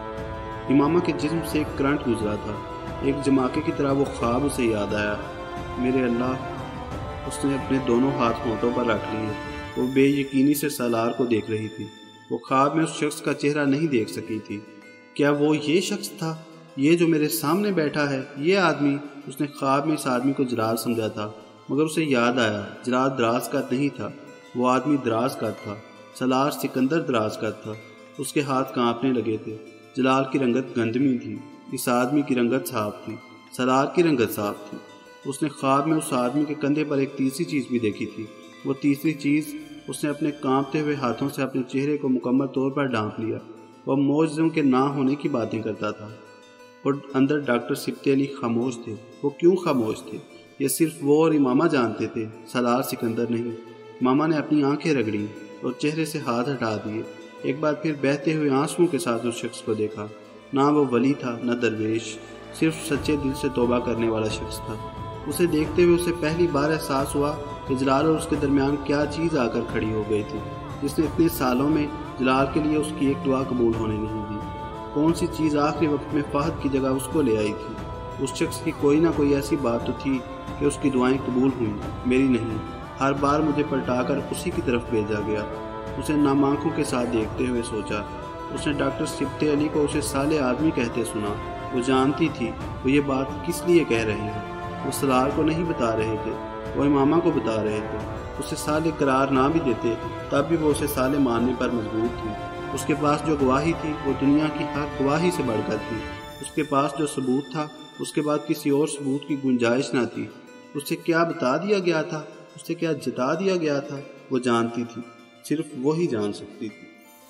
Speaker 1: امامہ کے جسم سے ایک کرنٹ گزرا تھا، ایک جماکے کی طرح وہ خواب اسے یاد آیا۔ میرے اللہ، اس نے اپنے دونوں ہاتھ ہونٹوں پر رکھ لیے۔ وہ بے یقینی سے سالار کو دیکھ رہی تھی۔ وہ خواب میں اس شخص کا چہرہ نہیں دیکھ سکی تھی۔ کیا وہ یہ شخص تھا، یہ جو میرے سامنے بیٹھا ہے، یہ آدمی؟ اس نے خواب میں اس آدمی کو جلال سمجھا تھا، مگر اسے یاد آیا جلال دراز کا نہیں تھا، وہ آدمی دراز کا تھا، سالار سکندر دراز کا تھا۔ اس کے ہاتھ کانپنے لگے تھے۔ جلال کی رنگت گندمی تھی، اس آدمی کی رنگت صاف تھی، سالار کی رنگت صاف تھی۔ اس نے خواب میں اس آدمی کے کندھے پر ایک تیسری چیز بھی دیکھی تھی۔ وہ تیسری چیز اس نے اپنے کانپتے ہوئے ہاتھوں سے اپنے چہرے کو مکمل طور پر ڈھانپ لیا۔ وہ معجزوں کے نہ ہونے کی باتیں کرتا تھا، اور اندر ڈاکٹر سپتے علی خاموش تھے۔ وہ کیوں خاموش تھے؟ یہ صرف وہ اور امامہ جانتے تھے، سالار سکندر نہیں۔ امامہ نے اپنی آنکھیں رگڑیں اور چہرے سے ہاتھ ہٹا دیے۔ ایک بار پھر بہتے ہوئے آنسوؤں کے ساتھ اس شخص کو دیکھا۔ نہ وہ ولی تھا نہ درویش، صرف سچے دل سے توبہ کرنے والا شخص تھا۔ اسے دیکھتے ہوئے اسے پہلی بار احساس ہوا کہ جلال اور اس کے درمیان کیا چیز آ کر کھڑی ہو گئی تھی، جس نے اتنے سالوں میں جلال کے لیے اس کی ایک دعا قبول ہونے نہیں دی۔ کون سی چیز آخری وقت میں فہد کی جگہ اس کو لے آئی تھی؟ اس شخص کی کوئی نہ کوئی ایسی بات تو تھی کہ اس کی دعائیں قبول ہوئیں، میری نہیں۔ ہر بار مجھے پلٹا کر اسی کی طرف بھیجا گیا۔ اسے نام آنکھوں کے ساتھ دیکھتے ہوئے سوچا۔ اس نے ڈاکٹر سپتے علی کو اسے صالح آدمی کہتے سنا۔ وہ جانتی تھی وہ یہ بات کس لیے کہہ رہے ہیں۔ وہ سالار کو نہیں بتا رہے تھے، وہ امامہ کو بتا رہے تھے۔ اسے صالح قرار نہ بھی دیتے تب بھی وہ اسے صالح ماننے پر مجبور تھی۔ اس کے پاس جو گواہی تھی وہ دنیا کی ہر گواہی سے بڑھ کر تھی۔ اس کے پاس جو ثبوت تھا اس کے بعد کسی اور ثبوت کی گنجائش نہ تھی۔ اسے کیا بتا دیا گیا تھا، اسے کیا جتا دیا گیا تھا، وہ جانتی تھی، صرف وہی جان سکتی تھی۔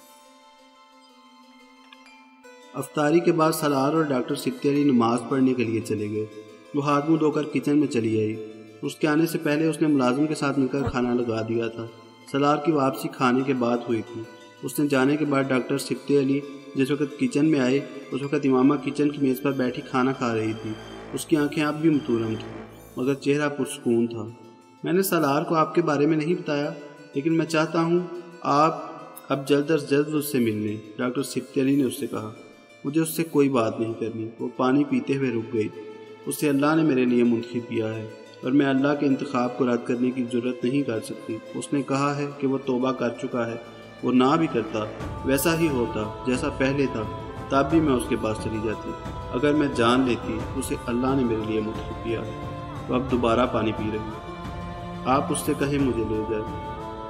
Speaker 1: افطاری کے بعد سالار اور ڈاکٹر سپتے علی نماز پڑھنے کے لیے چلے گئے۔ وہ ہاتھ منہ دھو کر کچن میں چلی آئی۔ اس کے آنے سے پہلے اس نے ملازم کے ساتھ مل کر کھانا لگا دیا تھا۔ سالار کی واپسی کھانے کے بعد ہوئی تھی۔ اس نے جانے کے بعد ڈاکٹر سپتے علی جس وقت کچن میں آئے اس وقت امامہ کچن کی میز پر بیٹھی کھانا کھا رہی تھی۔ اس کی آنکھیں اب بھی متورم تھیں مگر چہرہ پرسکون تھا۔ میں نے سالار کو آپ کے بارے میں نہیں بتایا، لیکن میں چاہتا ہوں آپ اب جلد از جلد اس سے مل لیں، ڈاکٹر سپتے علی نے اس سے کہا۔ مجھے اس سے کوئی بات نہیں کرنی۔ وہ پانی پیتے ہوئے رک گئی۔ اسے اللہ نے میرے لیے منتخب کیا ہے اور میں اللہ کے انتخاب کو رد کرنے کی جرت نہیں کر سکتی۔ اس نے کہا ہے کہ وہ توبہ کر چکا ہے۔ وہ نہ بھی کرتا ویسا ہی ہوتا جیسا پہلے تھا تب بھی میں اس کے پاس چلی جاتی۔ اگر میں جان لیتی اسے اللہ نے میرے لیے منتخب کیا ہے۔ وہ اب دوبارہ پانی پی رہی۔ آپ اس سے کہیں مجھے لے جائے۔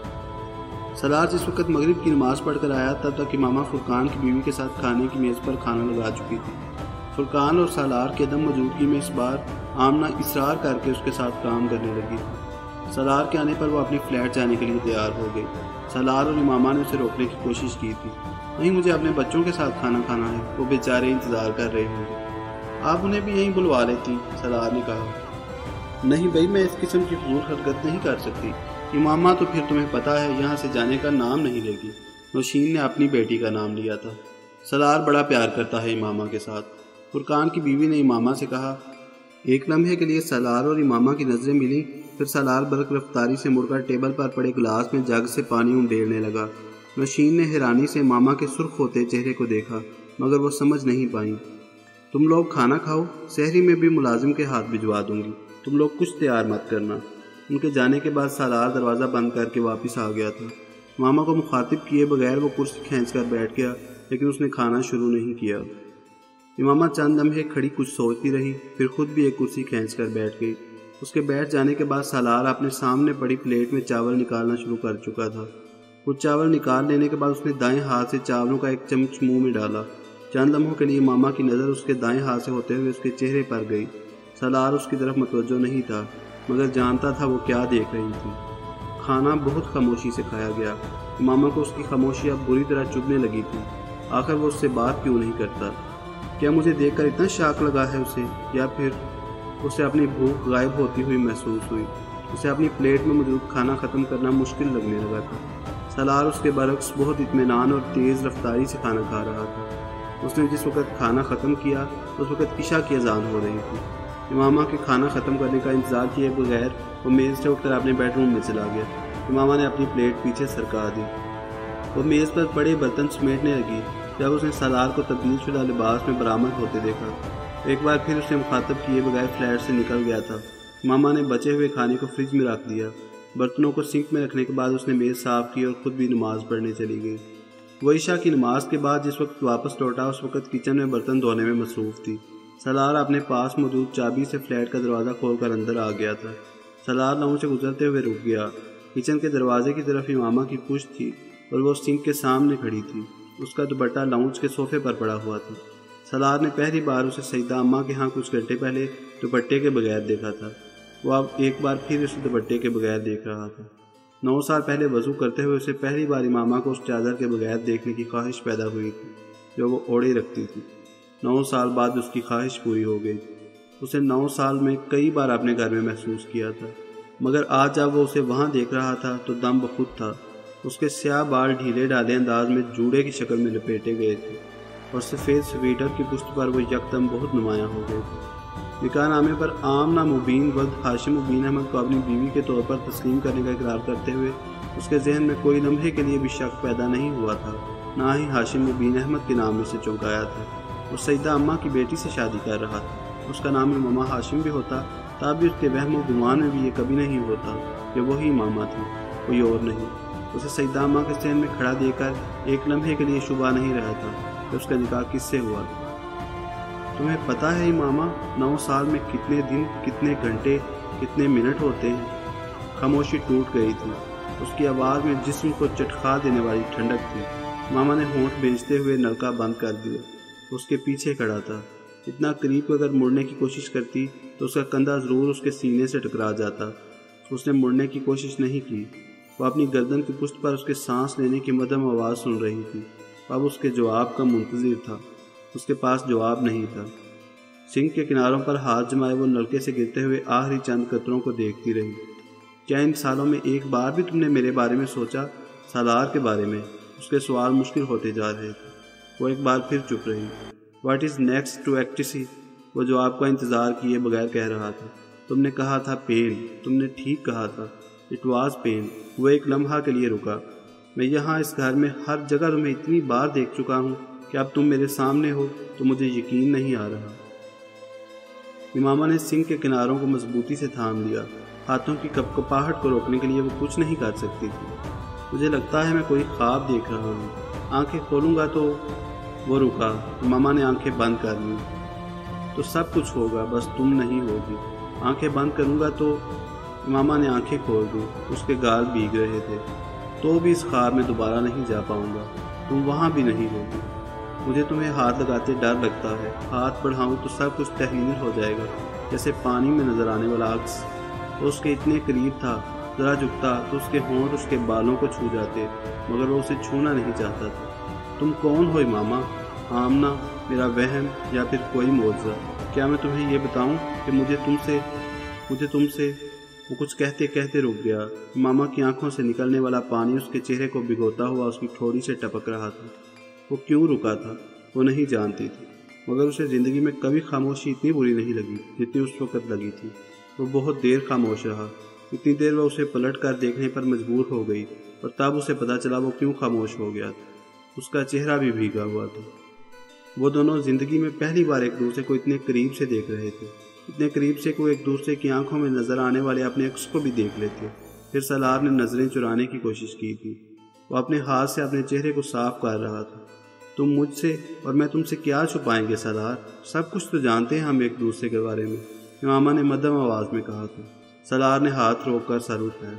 Speaker 1: سالار جس وقت مغرب کی نماز پڑھ کر آیا تب تک امامہ فرقان کی بیوی کے ساتھ کھانے کی میز پر کھانا لگا چکی تھی۔ فرقان اور سالار کے عدم موجودگی میں اس بار آمنہ اصرار کر کے اس کے ساتھ کام کرنے لگی۔ سالار کے آنے پر وہ اپنی فلیٹ جانے کے لیے تیار ہو گئی۔ سالار اور امامہ نے اسے روکنے کی کوشش کی تھی۔ نہیں، مجھے اپنے بچوں کے ساتھ کھانا کھانا ہے، وہ بیچارے انتظار کر رہے ہوں گے۔ آپ انہیں بھی یہیں بلوا لیتی، سالار نے کہا۔ نہیں بھائی، میں اس قسم کی فضول حرکت نہیں کر سکتی۔ امامہ تو پھر تمہیں پتہ ہے یہاں سے جانے کا نام نہیں لے گی۔ نوشین نے اپنی بیٹی کا نام لیا تھا۔ سالار بڑا پیار کرتا ہے امامہ کے ساتھ۔ فرقان کی بیوی نے امامہ سے کہا۔ ایک لمحے کے لیے سالار اور امامہ کی نظریں ملیں، پھر سالار برق رفتاری سے مڑ کر ٹیبل پر پڑے گلاس میں جگ سے پانی انڈیلنے لگا۔ نوشین نے حیرانی سے امامہ کے سرخ ہوتے چہرے کو دیکھا، مگر وہ سمجھ نہیں پائیں۔ تم لوگ کھانا کھاؤ، سحری میں بھی ملازم کے ہاتھ بھجوا دوں گی، تم لوگ کچھ تیار مت کرنا۔ ان کے جانے کے بعد سالار دروازہ بند کر کے واپس آ گیا تھا۔ امامہ کو مخاطب کیے بغیر وہ کرسی کھینچ کر بیٹھ گیا، لیکن اس نے کھانا شروع نہیں کیا۔ امامہ چند لمحے کھڑی کچھ سوچتی رہی، پھر خود بھی ایک کرسی کھینچ کر بیٹھ گئی۔ اس کے بیٹھ جانے کے بعد سالار اپنے سامنے پڑی پلیٹ میں چاول نکالنا شروع کر چکا تھا۔ کچھ چاول نکال لینے کے بعد اس نے دائیں ہاتھ سے چاولوں کا ایک چمچ منہ میں ڈالا۔ چند لمحوں کے لیے امامہ کی نظر اس کے دائیں ہاتھ سے ہوتے ہوئے اس کے چہرے پر گئی۔ سالار اس کی طرف متوجہ نہیں تھا، مگر جانتا تھا وہ کیا دیکھ رہی تھی۔ کھانا بہت خاموشی سے کھایا گیا۔ امامہ کو اس کی خاموشی اب بری طرح چبھنے لگی تھی۔ آخر وہ اس سے بات کیوں نہیں کرتا؟ کیا مجھے دیکھ کر اتنا شاک لگا ہے اسے، یا پھر اسے اپنی بھوک غائب ہوتی ہوئی محسوس ہوئی؟ اسے اپنی پلیٹ میں موجود کھانا ختم کرنا مشکل لگنے لگا تھا۔ سالار اس کے برعکس بہت اطمینان اور تیز رفتاری سے کھانا کھا رہا تھا۔ اس نے جس وقت کھانا ختم کیا اس وقت عشاء کی اذان ہو رہی تھی۔ امامہ کے کھانا ختم کرنے کا انتظار کیے بغیر وہ میز سے اٹھ کر اپنے بیڈ روم میں چلا گیا۔ امامہ نے اپنی پلیٹ پیچھے سرکا دی۔ وہ میز پر پڑے برتن سمیٹنے لگی جب اس نے سالار کو تبدیل شدہ لباس میں برآمد ہوتے دیکھا۔ ایک بار پھر اس نے مخاطب کیے بغیر فلیٹ سے نکل گیا تھا۔ امامہ نے بچے ہوئے کھانے کو فریج میں رکھ دیا۔ برتنوں کو سنک میں رکھنے کے بعد اس نے میز صاف کی اور خود بھی نماز پڑھنے چلی گئی۔ وہ عشاء کی نماز کے بعد جس وقت واپس لوٹا اس وقت کچن میں برتن دھونے میں مصروف تھی۔ سالار اپنے پاس موجود چابی سے فلیٹ کا دروازہ کھول کر اندر آ گیا تھا۔ سالار لاؤنج سے گزرتے ہوئے رک گیا۔ کچن کے دروازے کی طرف امامہ کی پشت تھی اور وہ سنک کے سامنے کھڑی تھی۔ اس کا دوپٹہ لاؤنج کے صوفے پر پڑا ہوا تھا۔ سالار نے پہلی بار اسے سیدہ اماں کے ہاں کچھ گھنٹے پہلے دوپٹے کے بغیر دیکھا تھا۔ وہ اب ایک بار پھر اسے دوپٹے کے بغیر دیکھ رہا تھا۔ نو سال پہلے وضو کرتے ہوئے اسے پہلی بار امامہ کو اس چادر کے بغیر دیکھنے کی خواہش پیدا ہوئی تھی جو وہ اوڑے رکھتی تھی۔ نو سال بعد اس کی خواہش پوری ہو گئی۔ اسے نو سال میں کئی بار اپنے گھر میں محسوس کیا تھا، مگر آج جب وہ اسے وہاں دیکھ رہا تھا تو دم بخود تھا۔ اس کے سیاہ بال ڈھیلے ڈھالے انداز میں جوڑے کی شکل میں لپیٹے گئے تھے اور سفید سویٹر کی پشت پر وہ یکدم بہت نمایاں ہو گئے تھے۔ نکاح نامے پر آمنہ مبین ولد ہاشم مبین احمد کو اپنی بیوی کے طور پر تسلیم کرنے کا اقرار کرتے ہوئے اس کے ذہن میں کوئی لمحے کے لیے بھی شک پیدا نہیں ہوا تھا، نہ ہی ہاشم مبین احمد کے نام میں سے چونکایا تھا۔ وہ سیدہ اماں کی بیٹی سے شادی کر رہا تھا۔ اس کا نام امامہ ہاشم بھی ہوتا تب بھی اس کے وہم و گمان میں بھی یہ کبھی نہیں ہوتا کہ وہی امامہ تھی، کوئی اور نہیں۔ اسے سیدہ اماں کے ذہن میں کھڑا دے کر ایک لمحے کے لیے شبہ نہیں رہا تھا کہ اس کا نکاح کس سے ہوا تھا۔ تمہیں پتہ ہے امامہ، نو سال میں کتنے دن، کتنے گھنٹے، کتنے منٹ ہوتے ہیں؟ خاموشی ٹوٹ گئی تھی۔ اس کی آواز میں جسم کو چٹخا دینے والی ٹھنڈک تھی۔ ماما نے ہونٹ بھیجتے ہوئے نلکا بند کر دیا۔ اس کے پیچھے کھڑا تھا، اتنا قریب کہ اگر مڑنے کی کوشش کرتی تو اس کا کندھا ضرور اس کے سینے سے ٹکرا جاتا۔ اس نے مڑنے کی کوشش نہیں کی۔ وہ اپنی گردن کی پشت پر اس کے سانس لینے کی مدھم آواز سن رہی تھی۔ اب اس کے جواب کا منتظر تھا۔ اس کے پاس جواب نہیں تھا۔ سنک کے کناروں پر ہاتھ جمائے وہ نلکے سے گرتے ہوئے آخری چند قطروں کو دیکھتی رہی۔ کیا ان سالوں میں ایک بار بھی تم نے میرے بارے میں سوچا؟ سالار کے بارے میں؟ اس کے سوال مشکل ہوتے جا رہے تھے۔ وہ ایک بار پھر چپ رہی۔ What is next to ecstasy? وہ جواب کا انتظار کیے بغیر کہہ رہا تھا۔ تم نے کہا تھا پین، تم نے ٹھیک کہا تھا، اٹ واز پین۔ وہ ایک لمحہ کے لیے رکا۔ میں یہاں اس گھر میں ہر جگہ تمہیں اتنی بار دیکھ چکا ہوں کہ اب تم میرے سامنے ہو تو مجھے یقین نہیں آ رہا۔ امامہ نے سنک کے کناروں کو مضبوطی سے تھام لیا۔ ہاتھوں کی کپ کپاہٹ کو روکنے کے لیے وہ کچھ نہیں کر سکتی تھی۔ مجھے لگتا ہے میں کوئی خواب دیکھ رہا ہوں، آنکھیں کھولوں گا تو… وہ رکا۔ امامہ نے آنکھیں بند کر لیں۔ تو سب کچھ ہوگا، بس تم نہیں ہوگی۔ آنکھیں بند کروں گا تو… امامہ نے آنکھیں کھول دی۔ اس کے گال بھیگ رہے تھے۔ تو بھی اس خواب میں دوبارہ نہیں جا پاؤں گا، تم وہاں بھی نہیں ہوگی۔ مجھے تمہیں ہاتھ لگاتے ڈر لگتا ہے، ہاتھ بڑھاؤں تو سب کچھ تحلیل ہو جائے گا، جیسے پانی میں نظر آنے والا عکس۔ وہ اس کے اتنے قریب تھا، ذرا جھکتا تو اس کے ہونٹ اس کے بالوں کو چھو جاتے، مگر وہ اسے چھونا نہیں چاہتا تھا۔ تم کون ہو امامہ؟ آمنہ، میرا وہم یا پھر کوئی معجزہ؟ کیا میں تمہیں یہ بتاؤں کہ مجھے تم سے مجھے تم سے وہ کچھ کہتے کہتے رک گیا۔ امامہ کی آنکھوں سے نکلنے والا پانی اس کے چہرے کو بھگوتا ہوا اس کی ٹھوڑی سے ٹپک رہا تھا۔ وہ کیوں رکا تھا وہ نہیں جانتی تھی، مگر اسے زندگی میں کبھی خاموشی اتنی بری نہیں لگی جتنی اس وقت لگی تھی۔ وہ بہت دیر خاموش رہا، اتنی دیر وہ اسے پلٹ کر دیکھنے پر مجبور ہو گئی، اور تب اسے پتہ چلا وہ کیوں خاموش ہو گیا تھا۔ اس کا چہرہ بھی بھیگا ہوا تھا۔ وہ دونوں زندگی میں پہلی بار ایک دوسرے کو اتنے قریب سے دیکھ رہے تھے، اتنے قریب سے کہ وہ ایک دوسرے کی آنکھوں میں نظر آنے والے اپنے عکس کو بھی دیکھ لیتے۔ پھر سالار نے نظریں چرانے کی کوشش کی تھی۔ وہ اپنے ہاتھ سے اپنے چہرے کو صاف کر رہا تھا۔ تم مجھ سے اور میں تم سے کیا چھپائیں گے سالار؟ سب کچھ تو جانتے ہیں ہم ایک دوسرے کے بارے میں، امامہ نے مدھم آواز میں کہا تھا۔ سالار نے ہاتھ روک کر سر اٹھایا۔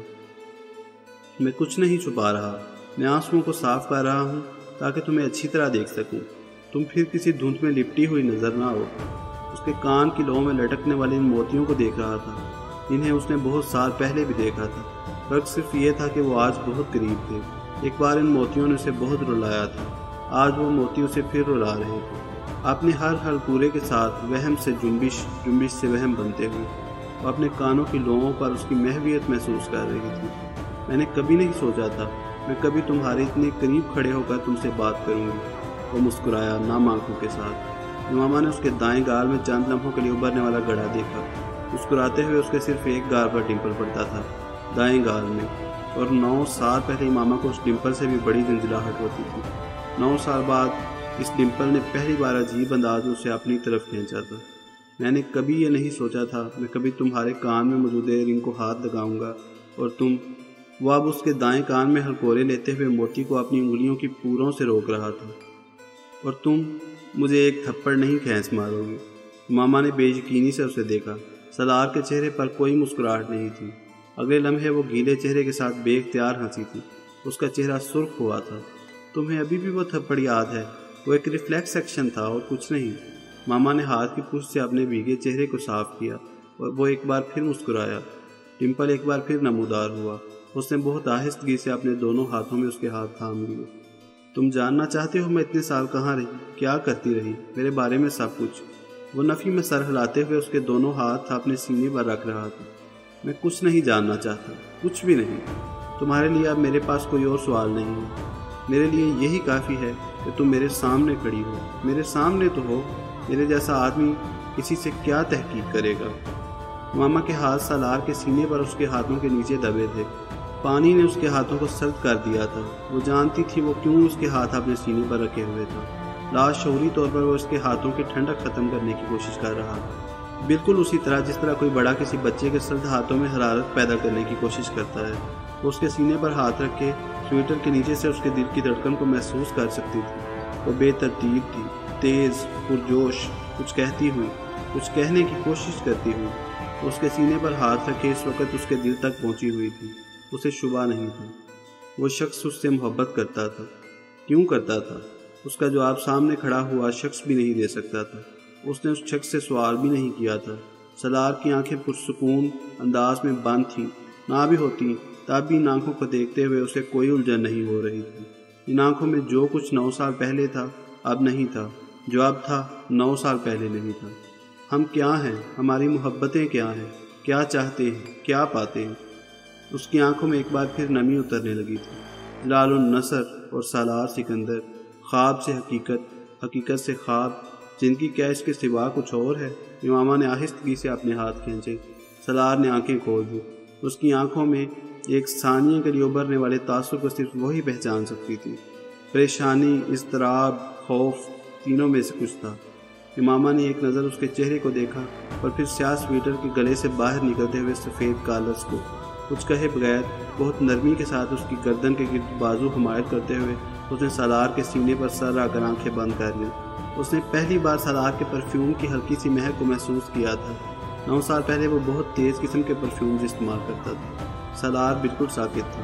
Speaker 1: میں کچھ نہیں چھپا رہا، میں آنسوؤں کو صاف کر رہا ہوں تاکہ تمہیں اچھی طرح دیکھ سکوں، تم پھر کسی دھند میں لپٹی ہوئی نظر نہ ہو۔ اس کے کان کی لو میں لٹکنے والے ان موتیوں کو دیکھ رہا تھا جنہیں اس نے بہت سال پہلے بھی دیکھا تھا، فرق صرف یہ تھا کہ وہ آج بہت قریب تھے۔ ایک بار ان موتیوں نے اسے بہت رلایا تھا، آج وہ موتی اسے پھر رلا رہے تھے، اپنے ہر ہر پورے کے ساتھ وہم سے جنبش، جنبش سے وہم بنتے ہوئے۔ وہ اپنے کانوں کی لوؤں پر اس کی محویت محسوس کر رہی تھی۔ میں نے کبھی نہیں سوچا تھا میں کبھی تمہارے اتنے قریب کھڑے ہو کر تم سے بات کروں گی۔ وہ مسکرایا نام آنکھوں کے ساتھ۔ امامہ نے اس کے دائیں گال میں چند لمحوں کے لیے ابھرنے والا گڑھا دیکھا۔ مسکراتے ہوئے اس کے صرف ایک گال پر ڈمپل پڑتا تھا، دائیں گال میں، اور نو سال پہلے امامہ کو اس ڈمپل سے بھی بڑی زنجلاہٹ ہوتی تھی۔ نو سال بعد اس ڈمپل نے پہلی بار عجیب انداز میں اسے اپنی طرف کھینچا تھا۔ میں نے کبھی یہ نہیں سوچا تھا میں کبھی تمہارے کان میں موجود رنگ کو ہاتھ لگاؤں گا، اور تم… وہ اب اس کے دائیں کان میں ہلکورے لیتے ہوئے موتی کو اپنی انگلیوں کی پوروں سے روک رہا تھا، اور تم مجھے ایک تھپڑ نہیں کھینچ مارو گی۔ امامہ نے بے یقینی سے اسے دیکھا۔ سالار کے چہرے پر کوئی مسکراہٹ نہیں تھی۔ اگلے لمحے وہ گیلے چہرے کے ساتھ بے اختیار ہنسی تھی۔ اس کا چہرہ سرخ ہوا تھا۔ تمہیں ابھی بھی وہ تھپڑ یاد ہے؟ وہ ایک ریفلیکس ایکشن تھا اور کچھ نہیں۔ ماما نے ہاتھ کی پشت سے اپنے بھیگے چہرے کو صاف کیا اور وہ ایک بار پھر مسکرایا۔ ڈمپل ایک بار پھر نمودار ہوا۔ اس نے بہت آہستگی سے اپنے دونوں ہاتھوں میں اس کے ہاتھ تھام لیے۔ تم جاننا چاہتے ہو میں اتنے سال کہاں رہی، کیا کرتی رہی، میرے بارے میں سب کچھ؟ وہ نفی میں سر ہلاتے ہوئے اس کے دونوں ہاتھ اپنے سینے پر رکھ رہا تھا۔ میں کچھ نہیں جاننا چاہتا، کچھ بھی نہیں۔ تمہارے لیے اب میرے پاس کوئی اور سوال نہیں ہے۔ میرے لیے یہی کافی ہے کہ تم میرے سامنے کھڑی ہو۔ میرے سامنے تو ہو، میرے جیسا آدمی کسی سے کیا تحقیق کرے گا؟ ماما کے ہاتھ سالار کے سینے پر اس کے ہاتھوں کے نیچے دبے تھے۔ پانی نے اس کے ہاتھوں کو سرد کر دیا تھا۔ وہ جانتی تھی وہ کیوں اس کے ہاتھ اپنے سینے پر رکھے ہوئے تھا۔ لاشعوری طور پر وہ اس کے ہاتھوں کی ٹھنڈک ختم کرنے کی کوشش کر رہا تھا، بالکل اسی طرح جس طرح کوئی بڑا کسی بچے کے سرد ہاتھوں میں حرارت پیدا کرنے کی کوشش کرتا ہے۔ وہ اس کے سینے پر ہاتھ رکھ کے سویٹر کے نیچے سے اس کے دل کی دھڑکن کو محسوس کر سکتی تھی۔ وہ بے ترتیب تھی، تیز، پرجوش، کچھ کہتی ہوئی، کچھ کہنے کی کوشش کرتی ہوئی۔ اس کے سینے پر ہاتھ رکھے اس وقت اس کے دل تک پہنچی ہوئی تھی۔ اسے شبہ نہیں تھا وہ شخص اس سے محبت کرتا تھا۔ کیوں کرتا تھا؟ اس کا جواب سامنے کھڑا ہوا شخص بھی نہیں دے سکتا تھا۔ اس نے اس شخص سے سوال بھی نہیں کیا تھا۔ سالار کی آنکھیں پرسکون انداز میں بند تھیں، نہ بھی ہوتی تب بھی ان آنکھوں کو دیکھتے ہوئے اسے کوئی الجھن نہیں ہو رہی تھی۔ ان آنکھوں میں جو کچھ نو سال پہلے تھا اب نہیں تھا، جو اب تھا نو سال پہلے نہیں تھا۔ ہم کیا ہیں؟ ہماری محبتیں کیا ہیں؟ کیا چاہتے ہیں؟ کیا پاتے ہیں؟ اس کی آنکھوں میں ایک بار پھر نمی اترنے لگی تھی۔ جلال النصر اور سالار سکندر، خواب سے حقیقت، حقیقت سے خواب، زندگی کیا اس کے سوا کچھ اور ہے؟ امامہ نے آہستگی سے اپنے ہاتھ کھینچے۔ سالار نے آنکھیں کھول دی۔ اس کی آنکھوں میں ایک ثانیے کے لیے ابھرنے والے تاثر کو صرف وہی پہچان سکتی تھی۔ پریشانی، اضطراب، خوف، تینوں میں سے کچھ تھا۔ امامہ نے ایک نظر اس کے چہرے کو دیکھا اور پھر سیاہ سویٹر کے گلے سے باہر نکلتے ہوئے سفید کالرز کو۔ کچھ کہے بغیر بہت نرمی کے ساتھ اس کی گردن کے گرد بازو حمایت کرتے ہوئے اس نے سالار کے سینے پر سر رکھ کر آنکھیں بند کر لیں۔ اس نے پہلی بار سالار کے پرفیوم کی ہلکی سی مہک کو محسوس کیا تھا۔ نو سال پہلے وہ بہت تیز قسم کے پرفیوم استعمال کرتا تھا۔ سالار بالکل ساکت تھا۔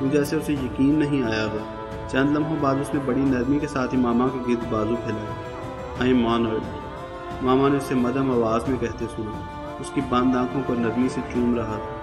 Speaker 1: کیوں جیسے اسے یقین نہیں آیا ہو۔ چند لمحوں بعد اس نے بڑی نرمی کے ساتھ امامہ کے گرد بازو پھیلائے۔ آئی ایم آنرڈ، ماما نے اسے مدھم آواز میں کہتے سنا۔ اس کی بند آنکھوں کو نرمی سے چوم رہا تھا۔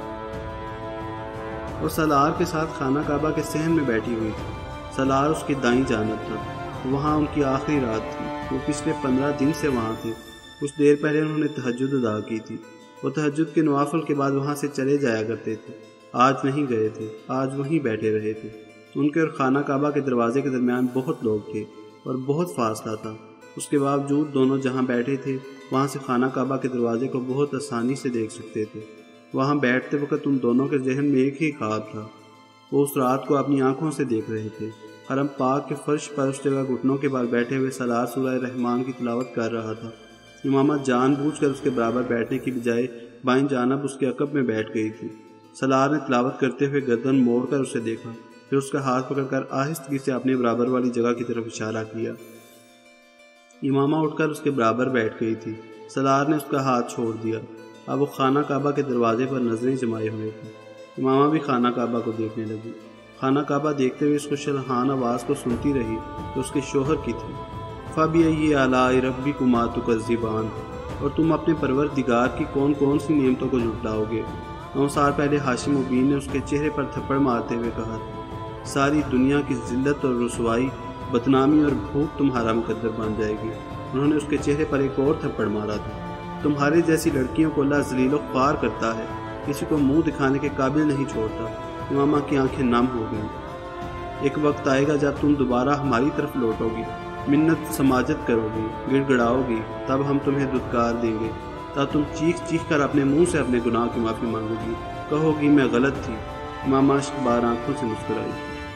Speaker 1: اور سالار کے ساتھ خانہ کعبہ کے صحن میں بیٹھی ہوئی تھی۔ سالار اس کی دائیں جانب تھا۔ وہاں ان کی آخری رات تھی۔ وہ پچھلے پندرہ دن سے وہاں تھے۔ کچھ دیر پہلے انہوں نے تہجد ادا کی تھی۔ وہ تہجد کے نوافل کے بعد وہاں سے چلے جایا کرتے تھے۔ آج نہیں گئے تھے، آج وہیں بیٹھے رہے تھے۔ ان کے اور خانہ کعبہ کے دروازے کے درمیان بہت لوگ تھے اور بہت فاصلہ تھا۔ اس کے باوجود دونوں جہاں بیٹھے تھے وہاں سے خانہ کعبہ کے دروازے کو بہت آسانی سے دیکھ سکتے تھے۔ وہاں بیٹھتے وقت ان دونوں کے ذہن میں ایک ہی خواب تھا۔ وہ اس رات کو اپنی آنکھوں سے دیکھ رہے تھے۔ حرم پاک کے فرش پر اس جگہ گھٹنوں کے بال بیٹھے ہوئے سالار سورہ رحمان کی تلاوت کر رہا تھا۔ امامہ جان بوجھ کر اس کے برابر بیٹھنے کی بجائے بائیں جانب اس کے عقب میں بیٹھ گئی تھی۔ سالار نے تلاوت کرتے ہوئے گردن موڑ کر اسے دیکھا، پھر اس کا ہاتھ پکڑ کر آہستگی سے اپنے برابر والی جگہ کی طرف اشارہ کیا۔ امامہ اٹھ کر اس کے برابر بیٹھ گئی تھی۔ سالار نے اس کا ہاتھ چھوڑ دیا۔ اب وہ خانہ کعبہ کے دروازے پر نظریں جمائے ہوئے تھے۔ امامہ بھی خانہ کعبہ کو دیکھنے لگی۔ خانہ کعبہ دیکھتے ہوئے اس خوشالحان آواز کو سنتی رہی تو اس کے شوہر کی تھی۔ فَبِأَيِّ آلَاءِ رَبِّكُمَا تُكَذِّبَانِ، اور تم اپنے پروردگار کی کون کون سی نعمتوں کو جھٹلاؤ گے۔ نو سال پہلے ہاشم مبین نے اس کے چہرے پر تھپڑ مارتے ہوئے کہا تھا، ساری دنیا کی ذلت اور رسوائی، بدنامی اور بھوک تمہارا مقدر بن جائے گی۔ انہوں نے اس کے چہرے پر ایک اور تھپڑ مارا تھا۔ تمہارے جیسی لڑکیوں کو اللہ ذلیل و خوار کرتا ہے، کسی کو منہ دکھانے کے قابل نہیں چھوڑتا۔ امامہ کی آنکھیں نم ہو گئیں۔ ایک وقت آئے گا جب تم دوبارہ ہماری طرف لوٹو گی، منت سماجت کرو گی، گڑ گڑاؤ گی، تب ہم تمہیں دھتکار دیں گے، تب تم چیخ چیخ کر اپنے منہ سے اپنے گناہ کی معافی مانگو گی، کہو گی میں غلط تھی۔ امامہ اشک بار آنکھوں سے مسکرائی۔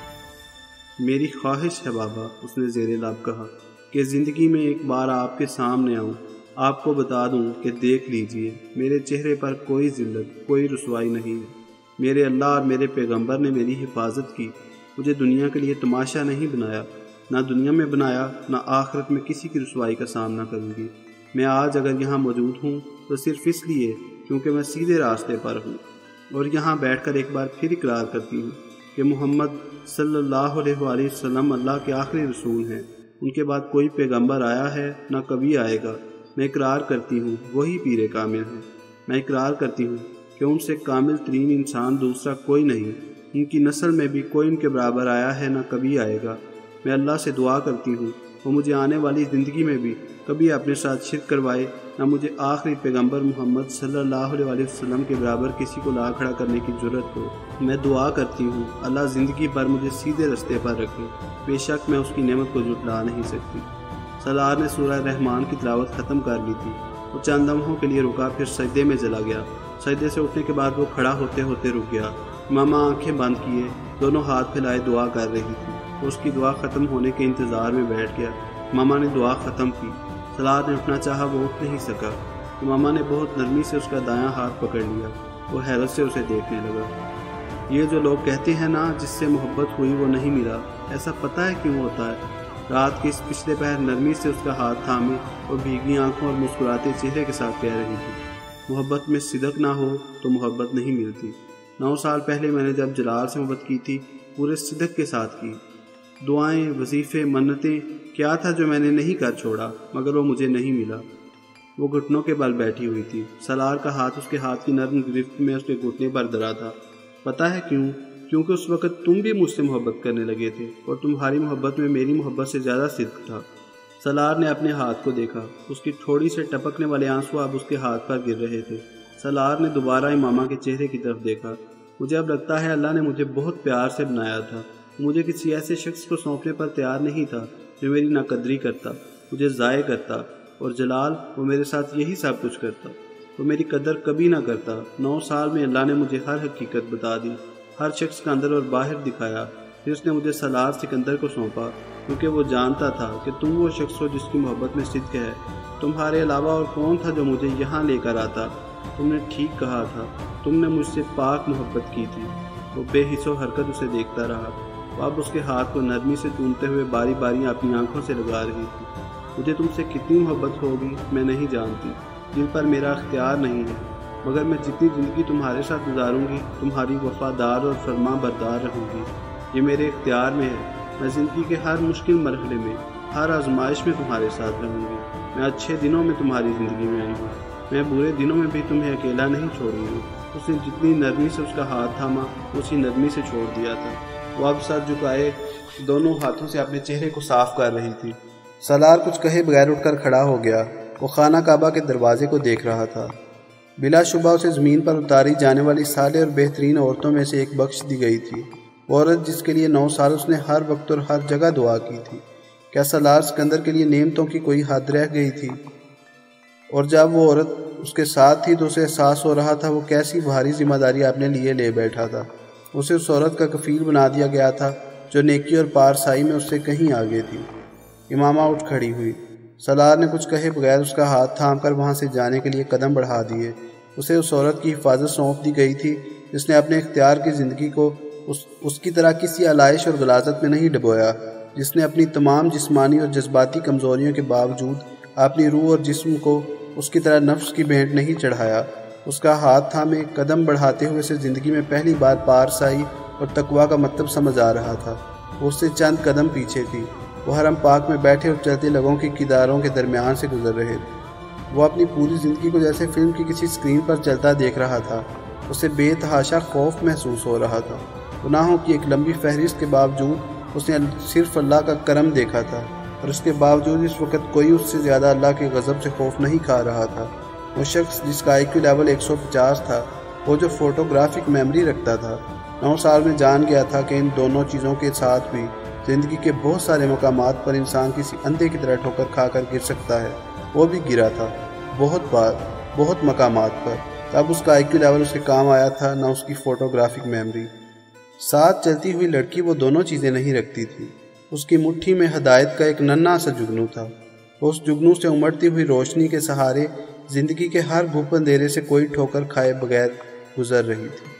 Speaker 1: میری خواہش ہے بابا، اس نے زیر لب کہا، کہ زندگی میں ایک بار آپ کے سامنے آؤں، آپ کو بتا دوں کہ دیکھ لیجئے میرے چہرے پر کوئی ذلت، کوئی رسوائی نہیں ہے۔ میرے اللہ اور میرے پیغمبر نے میری حفاظت کی، مجھے دنیا کے لیے تماشا نہیں بنایا، نہ دنیا میں بنایا، نہ آخرت میں کسی کی رسوائی کا سامنا کروں گی۔ میں آج اگر یہاں موجود ہوں تو صرف اس لیے کیونکہ میں سیدھے راستے پر ہوں، اور یہاں بیٹھ کر ایک بار پھر اقرار کرتی ہوں کہ محمد صلی اللہ علیہ وآلہ وسلم اللہ کے آخری رسول ہیں۔ ان کے بعد کوئی پیغمبر آیا ہے، نہ کبھی آئے گا۔ میں اقرار کرتی ہوں وہی پیر کامل ہیں۔ میں اقرار کرتی ہوں کہ ان سے کامل ترین انسان دوسرا کوئی نہیں۔ ان کی نسل میں بھی کوئی ان کے برابر آیا ہے، نہ کبھی آئے گا۔ میں اللہ سے دعا کرتی ہوں وہ مجھے آنے والی زندگی میں بھی کبھی اپنے ساتھ شرک کروائے، نہ مجھے آخری پیغمبر محمد صلی اللہ علیہ وآلہ وسلم کے برابر کسی کو لا کھڑا کرنے کی جرت ہو۔ میں دعا کرتی ہوں اللہ زندگی پر مجھے سیدھے رستے پر رکھے، بے شک میں اس کی نعمت کو جھٹلا نہیں سکتی۔ سالار نے سورہ رحمان کی تلاوت ختم کر لی تھی۔ وہ چند لمحوں کے لیے رکا، پھر سجدے میں چلا گیا۔ سجدے سے اٹھنے کے بعد وہ کھڑا ہوتے ہوتے رک گیا۔ امامہ آنکھیں بند کیے دونوں ہاتھ پھیلائے دعا کر رہی تھی۔ وہ اس کی دعا ختم ہونے کے انتظار میں بیٹھ گیا۔ امامہ نے دعا ختم کی۔ سالار نے اٹھنا چاہا، وہ اٹھ نہیں سکا۔ امامہ نے بہت نرمی سے اس کا دایاں ہاتھ پکڑ لیا۔ وہ حیرت سے اسے دیکھنے لگا۔ یہ جو لوگ کہتے ہیں نا جس سے محبت ہوئی وہ نہیں ملا، ایسا پتہ ہے کیوں ہوتا ہے؟ رات کے اس پچھلے پہر نرمی سے اس کا ہاتھ تھامے اور بھیگی آنکھوں اور مسکراتے چہرے کے ساتھ کہہ رہی تھی، محبت میں صدق نہ ہو تو محبت نہیں ملتی۔ نو سال پہلے میں نے جب جلال سے محبت کی تھی پورے صدق کے ساتھ کی۔ دعائیں، وظیفے، منتیں، کیا تھا جو میں نے نہیں کر چھوڑا، مگر وہ مجھے نہیں ملا۔ وہ گھٹنوں کے بل بیٹھی ہوئی تھی۔ سالار کا ہاتھ اس کے ہاتھ کی نرم گرفت میں اس کے گھٹنے پر دھرا تھا۔ پتہ ہے کیوں؟ کیونکہ اس وقت تم بھی مجھ سے محبت کرنے لگے تھے، اور تمہاری محبت میں میری محبت سے زیادہ صدق تھا۔ سالار نے اپنے ہاتھ کو دیکھا۔ اس کی تھوڑی سے ٹپکنے والے آنسو اب اس کے ہاتھ پر گر رہے تھے۔ سالار نے دوبارہ امامہ کے چہرے کی طرف دیکھا۔ مجھے اب لگتا ہے اللہ نے مجھے بہت پیار سے بنایا تھا۔ مجھے کسی ایسے شخص کو سونپنے پر تیار نہیں تھا جو میری ناقدری کرتا، مجھے ضائع کرتا، اور جلال وہ میرے ساتھ یہی سب کچھ کرتا۔ وہ میری قدر کبھی نہ کرتا۔ نو سال میں اللہ نے مجھے ہر حقیقت بتا دی، ہر شخص کا اندر اور باہر دکھایا۔ پھر اس نے مجھے سالار سکندر کو سونپا، کیونکہ وہ جانتا تھا کہ تم وہ شخص ہو جس کی محبت میں صدق ہے۔ تمہارے علاوہ اور کون تھا جو مجھے یہاں لے کر آتا؟ تم نے ٹھیک کہا تھا، تم نے مجھ سے پاک محبت کی تھی۔ وہ بے حس و حرکت اسے دیکھتا رہا۔ وہ اب اس کے ہاتھ کو نرمی سے چومتے ہوئے باری باری اپنی آنکھوں سے لگا رہی تھی۔ مجھے تم سے کتنی محبت ہوگی میں نہیں جانتی، جن پر میرا اختیار نہیں ہے۔ مگر میں جتنی زندگی تمہارے ساتھ گزاروں گی تمہاری وفادار اور فرما بردار رہوں گی۔ یہ میرے اختیار میں ہے، میں زندگی کے ہر مشکل مرحلے میں، ہر آزمائش میں تمہارے ساتھ رہوں گی۔ میں اچھے دنوں میں تمہاری زندگی میں آئی ہوں، میں برے دنوں میں بھی تمہیں اکیلا نہیں چھوڑوں گی۔ اس نے جتنی نرمی سے اس کا ہاتھ تھاما اسی نرمی سے چھوڑ دیا تھا۔ وہ اب سر جھکائے دونوں ہاتھوں سے اپنے چہرے کو صاف کر رہی تھی۔ سالار کچھ کہے بغیر اٹھ کر کھڑا ہو گیا۔ وہ خانہ کعبہ کے دروازے کو دیکھ رہا تھا۔ بلا شبہ اسے زمین پر اتاری جانے والی صالح اور بہترین عورتوں میں سے ایک بخش دی گئی تھی، وہ عورت جس کے لیے نو سال اس نے ہر وقت اور ہر جگہ دعا کی تھی۔ کیا سالار سکندر کے لیے نعمتوں کی کوئی حد رہ گئی تھی؟ اور جب وہ عورت اس کے ساتھ تھی تو اسے احساس ہو رہا تھا وہ کیسی بھاری ذمہ داری اپنے لیے لے بیٹھا تھا۔ اسے اس عورت کا کفیل بنا دیا گیا تھا جو نیکی اور پارسائی میں اس سے کہیں آگے تھی۔ امامہ اٹھ کھڑی ہوئی۔ سالار نے کچھ کہے بغیر اس کا ہاتھ تھام کر وہاں سے جانے کے لیے قدم بڑھا دیے۔ اسے اس عورت کی حفاظت سونپ دی گئی تھی جس نے اپنے اختیار کی زندگی کو اس, اس کی طرح کسی علائش اور غلاظت میں نہیں ڈبویا، جس نے اپنی تمام جسمانی اور جذباتی کمزوریوں کے باوجود اپنی روح اور جسم کو اس کی طرح نفس کی بھینٹ نہیں چڑھایا۔ اس کا ہاتھ تھامے قدم بڑھاتے ہوئے اسے زندگی میں پہلی بار پارسائی اور تقویٰ کا مطلب سمجھ آ رہا تھا۔ وہ اس سے چند قدم پیچھے تھی۔ وہ حرم پاک میں بیٹھے اور چلتے لوگوں کی قطاروں کے درمیان سے گزر رہے تھے۔ وہ اپنی پوری زندگی کو جیسے فلم کی کسی سکرین پر چلتا دیکھ رہا تھا۔ اسے بے تحاشا خوف محسوس ہو رہا تھا۔ گناہوں کی ایک لمبی فہرست کے باوجود اس نے صرف اللہ کا کرم دیکھا تھا، اور اس کے باوجود اس وقت کوئی اس سے زیادہ اللہ کے غضب سے خوف نہیں کھا رہا تھا۔ وہ شخص جس کا آئی کیو لیول ایک سو پچاس تھا، وہ جو فوٹوگرافک میموری رکھتا تھا، نو سال میں جان گیا تھا کہ ان دونوں چیزوں کے ساتھ بھی زندگی کے بہت سارے مقامات پر انسان کسی اندھے کی طرح ٹھوکر کھا کر گر سکتا ہے۔ وہ بھی گرا تھا، بہت بار، بہت مقامات پر۔ تب اس کا آئی کیو لیول اس کے کام آیا تھا، نہ اس کی فوٹوگرافک میموری۔ ساتھ چلتی ہوئی لڑکی وہ دونوں چیزیں نہیں رکھتی تھی۔ اس کی مٹھی میں ہدایت کا ایک ننھا سا جگنو تھا۔ وہ اس جگنو سے امڑتی ہوئی روشنی کے سہارے زندگی کے ہر بھوپ اندھیرے سے کوئی ٹھوکر کھائے بغیر گزر رہی تھی۔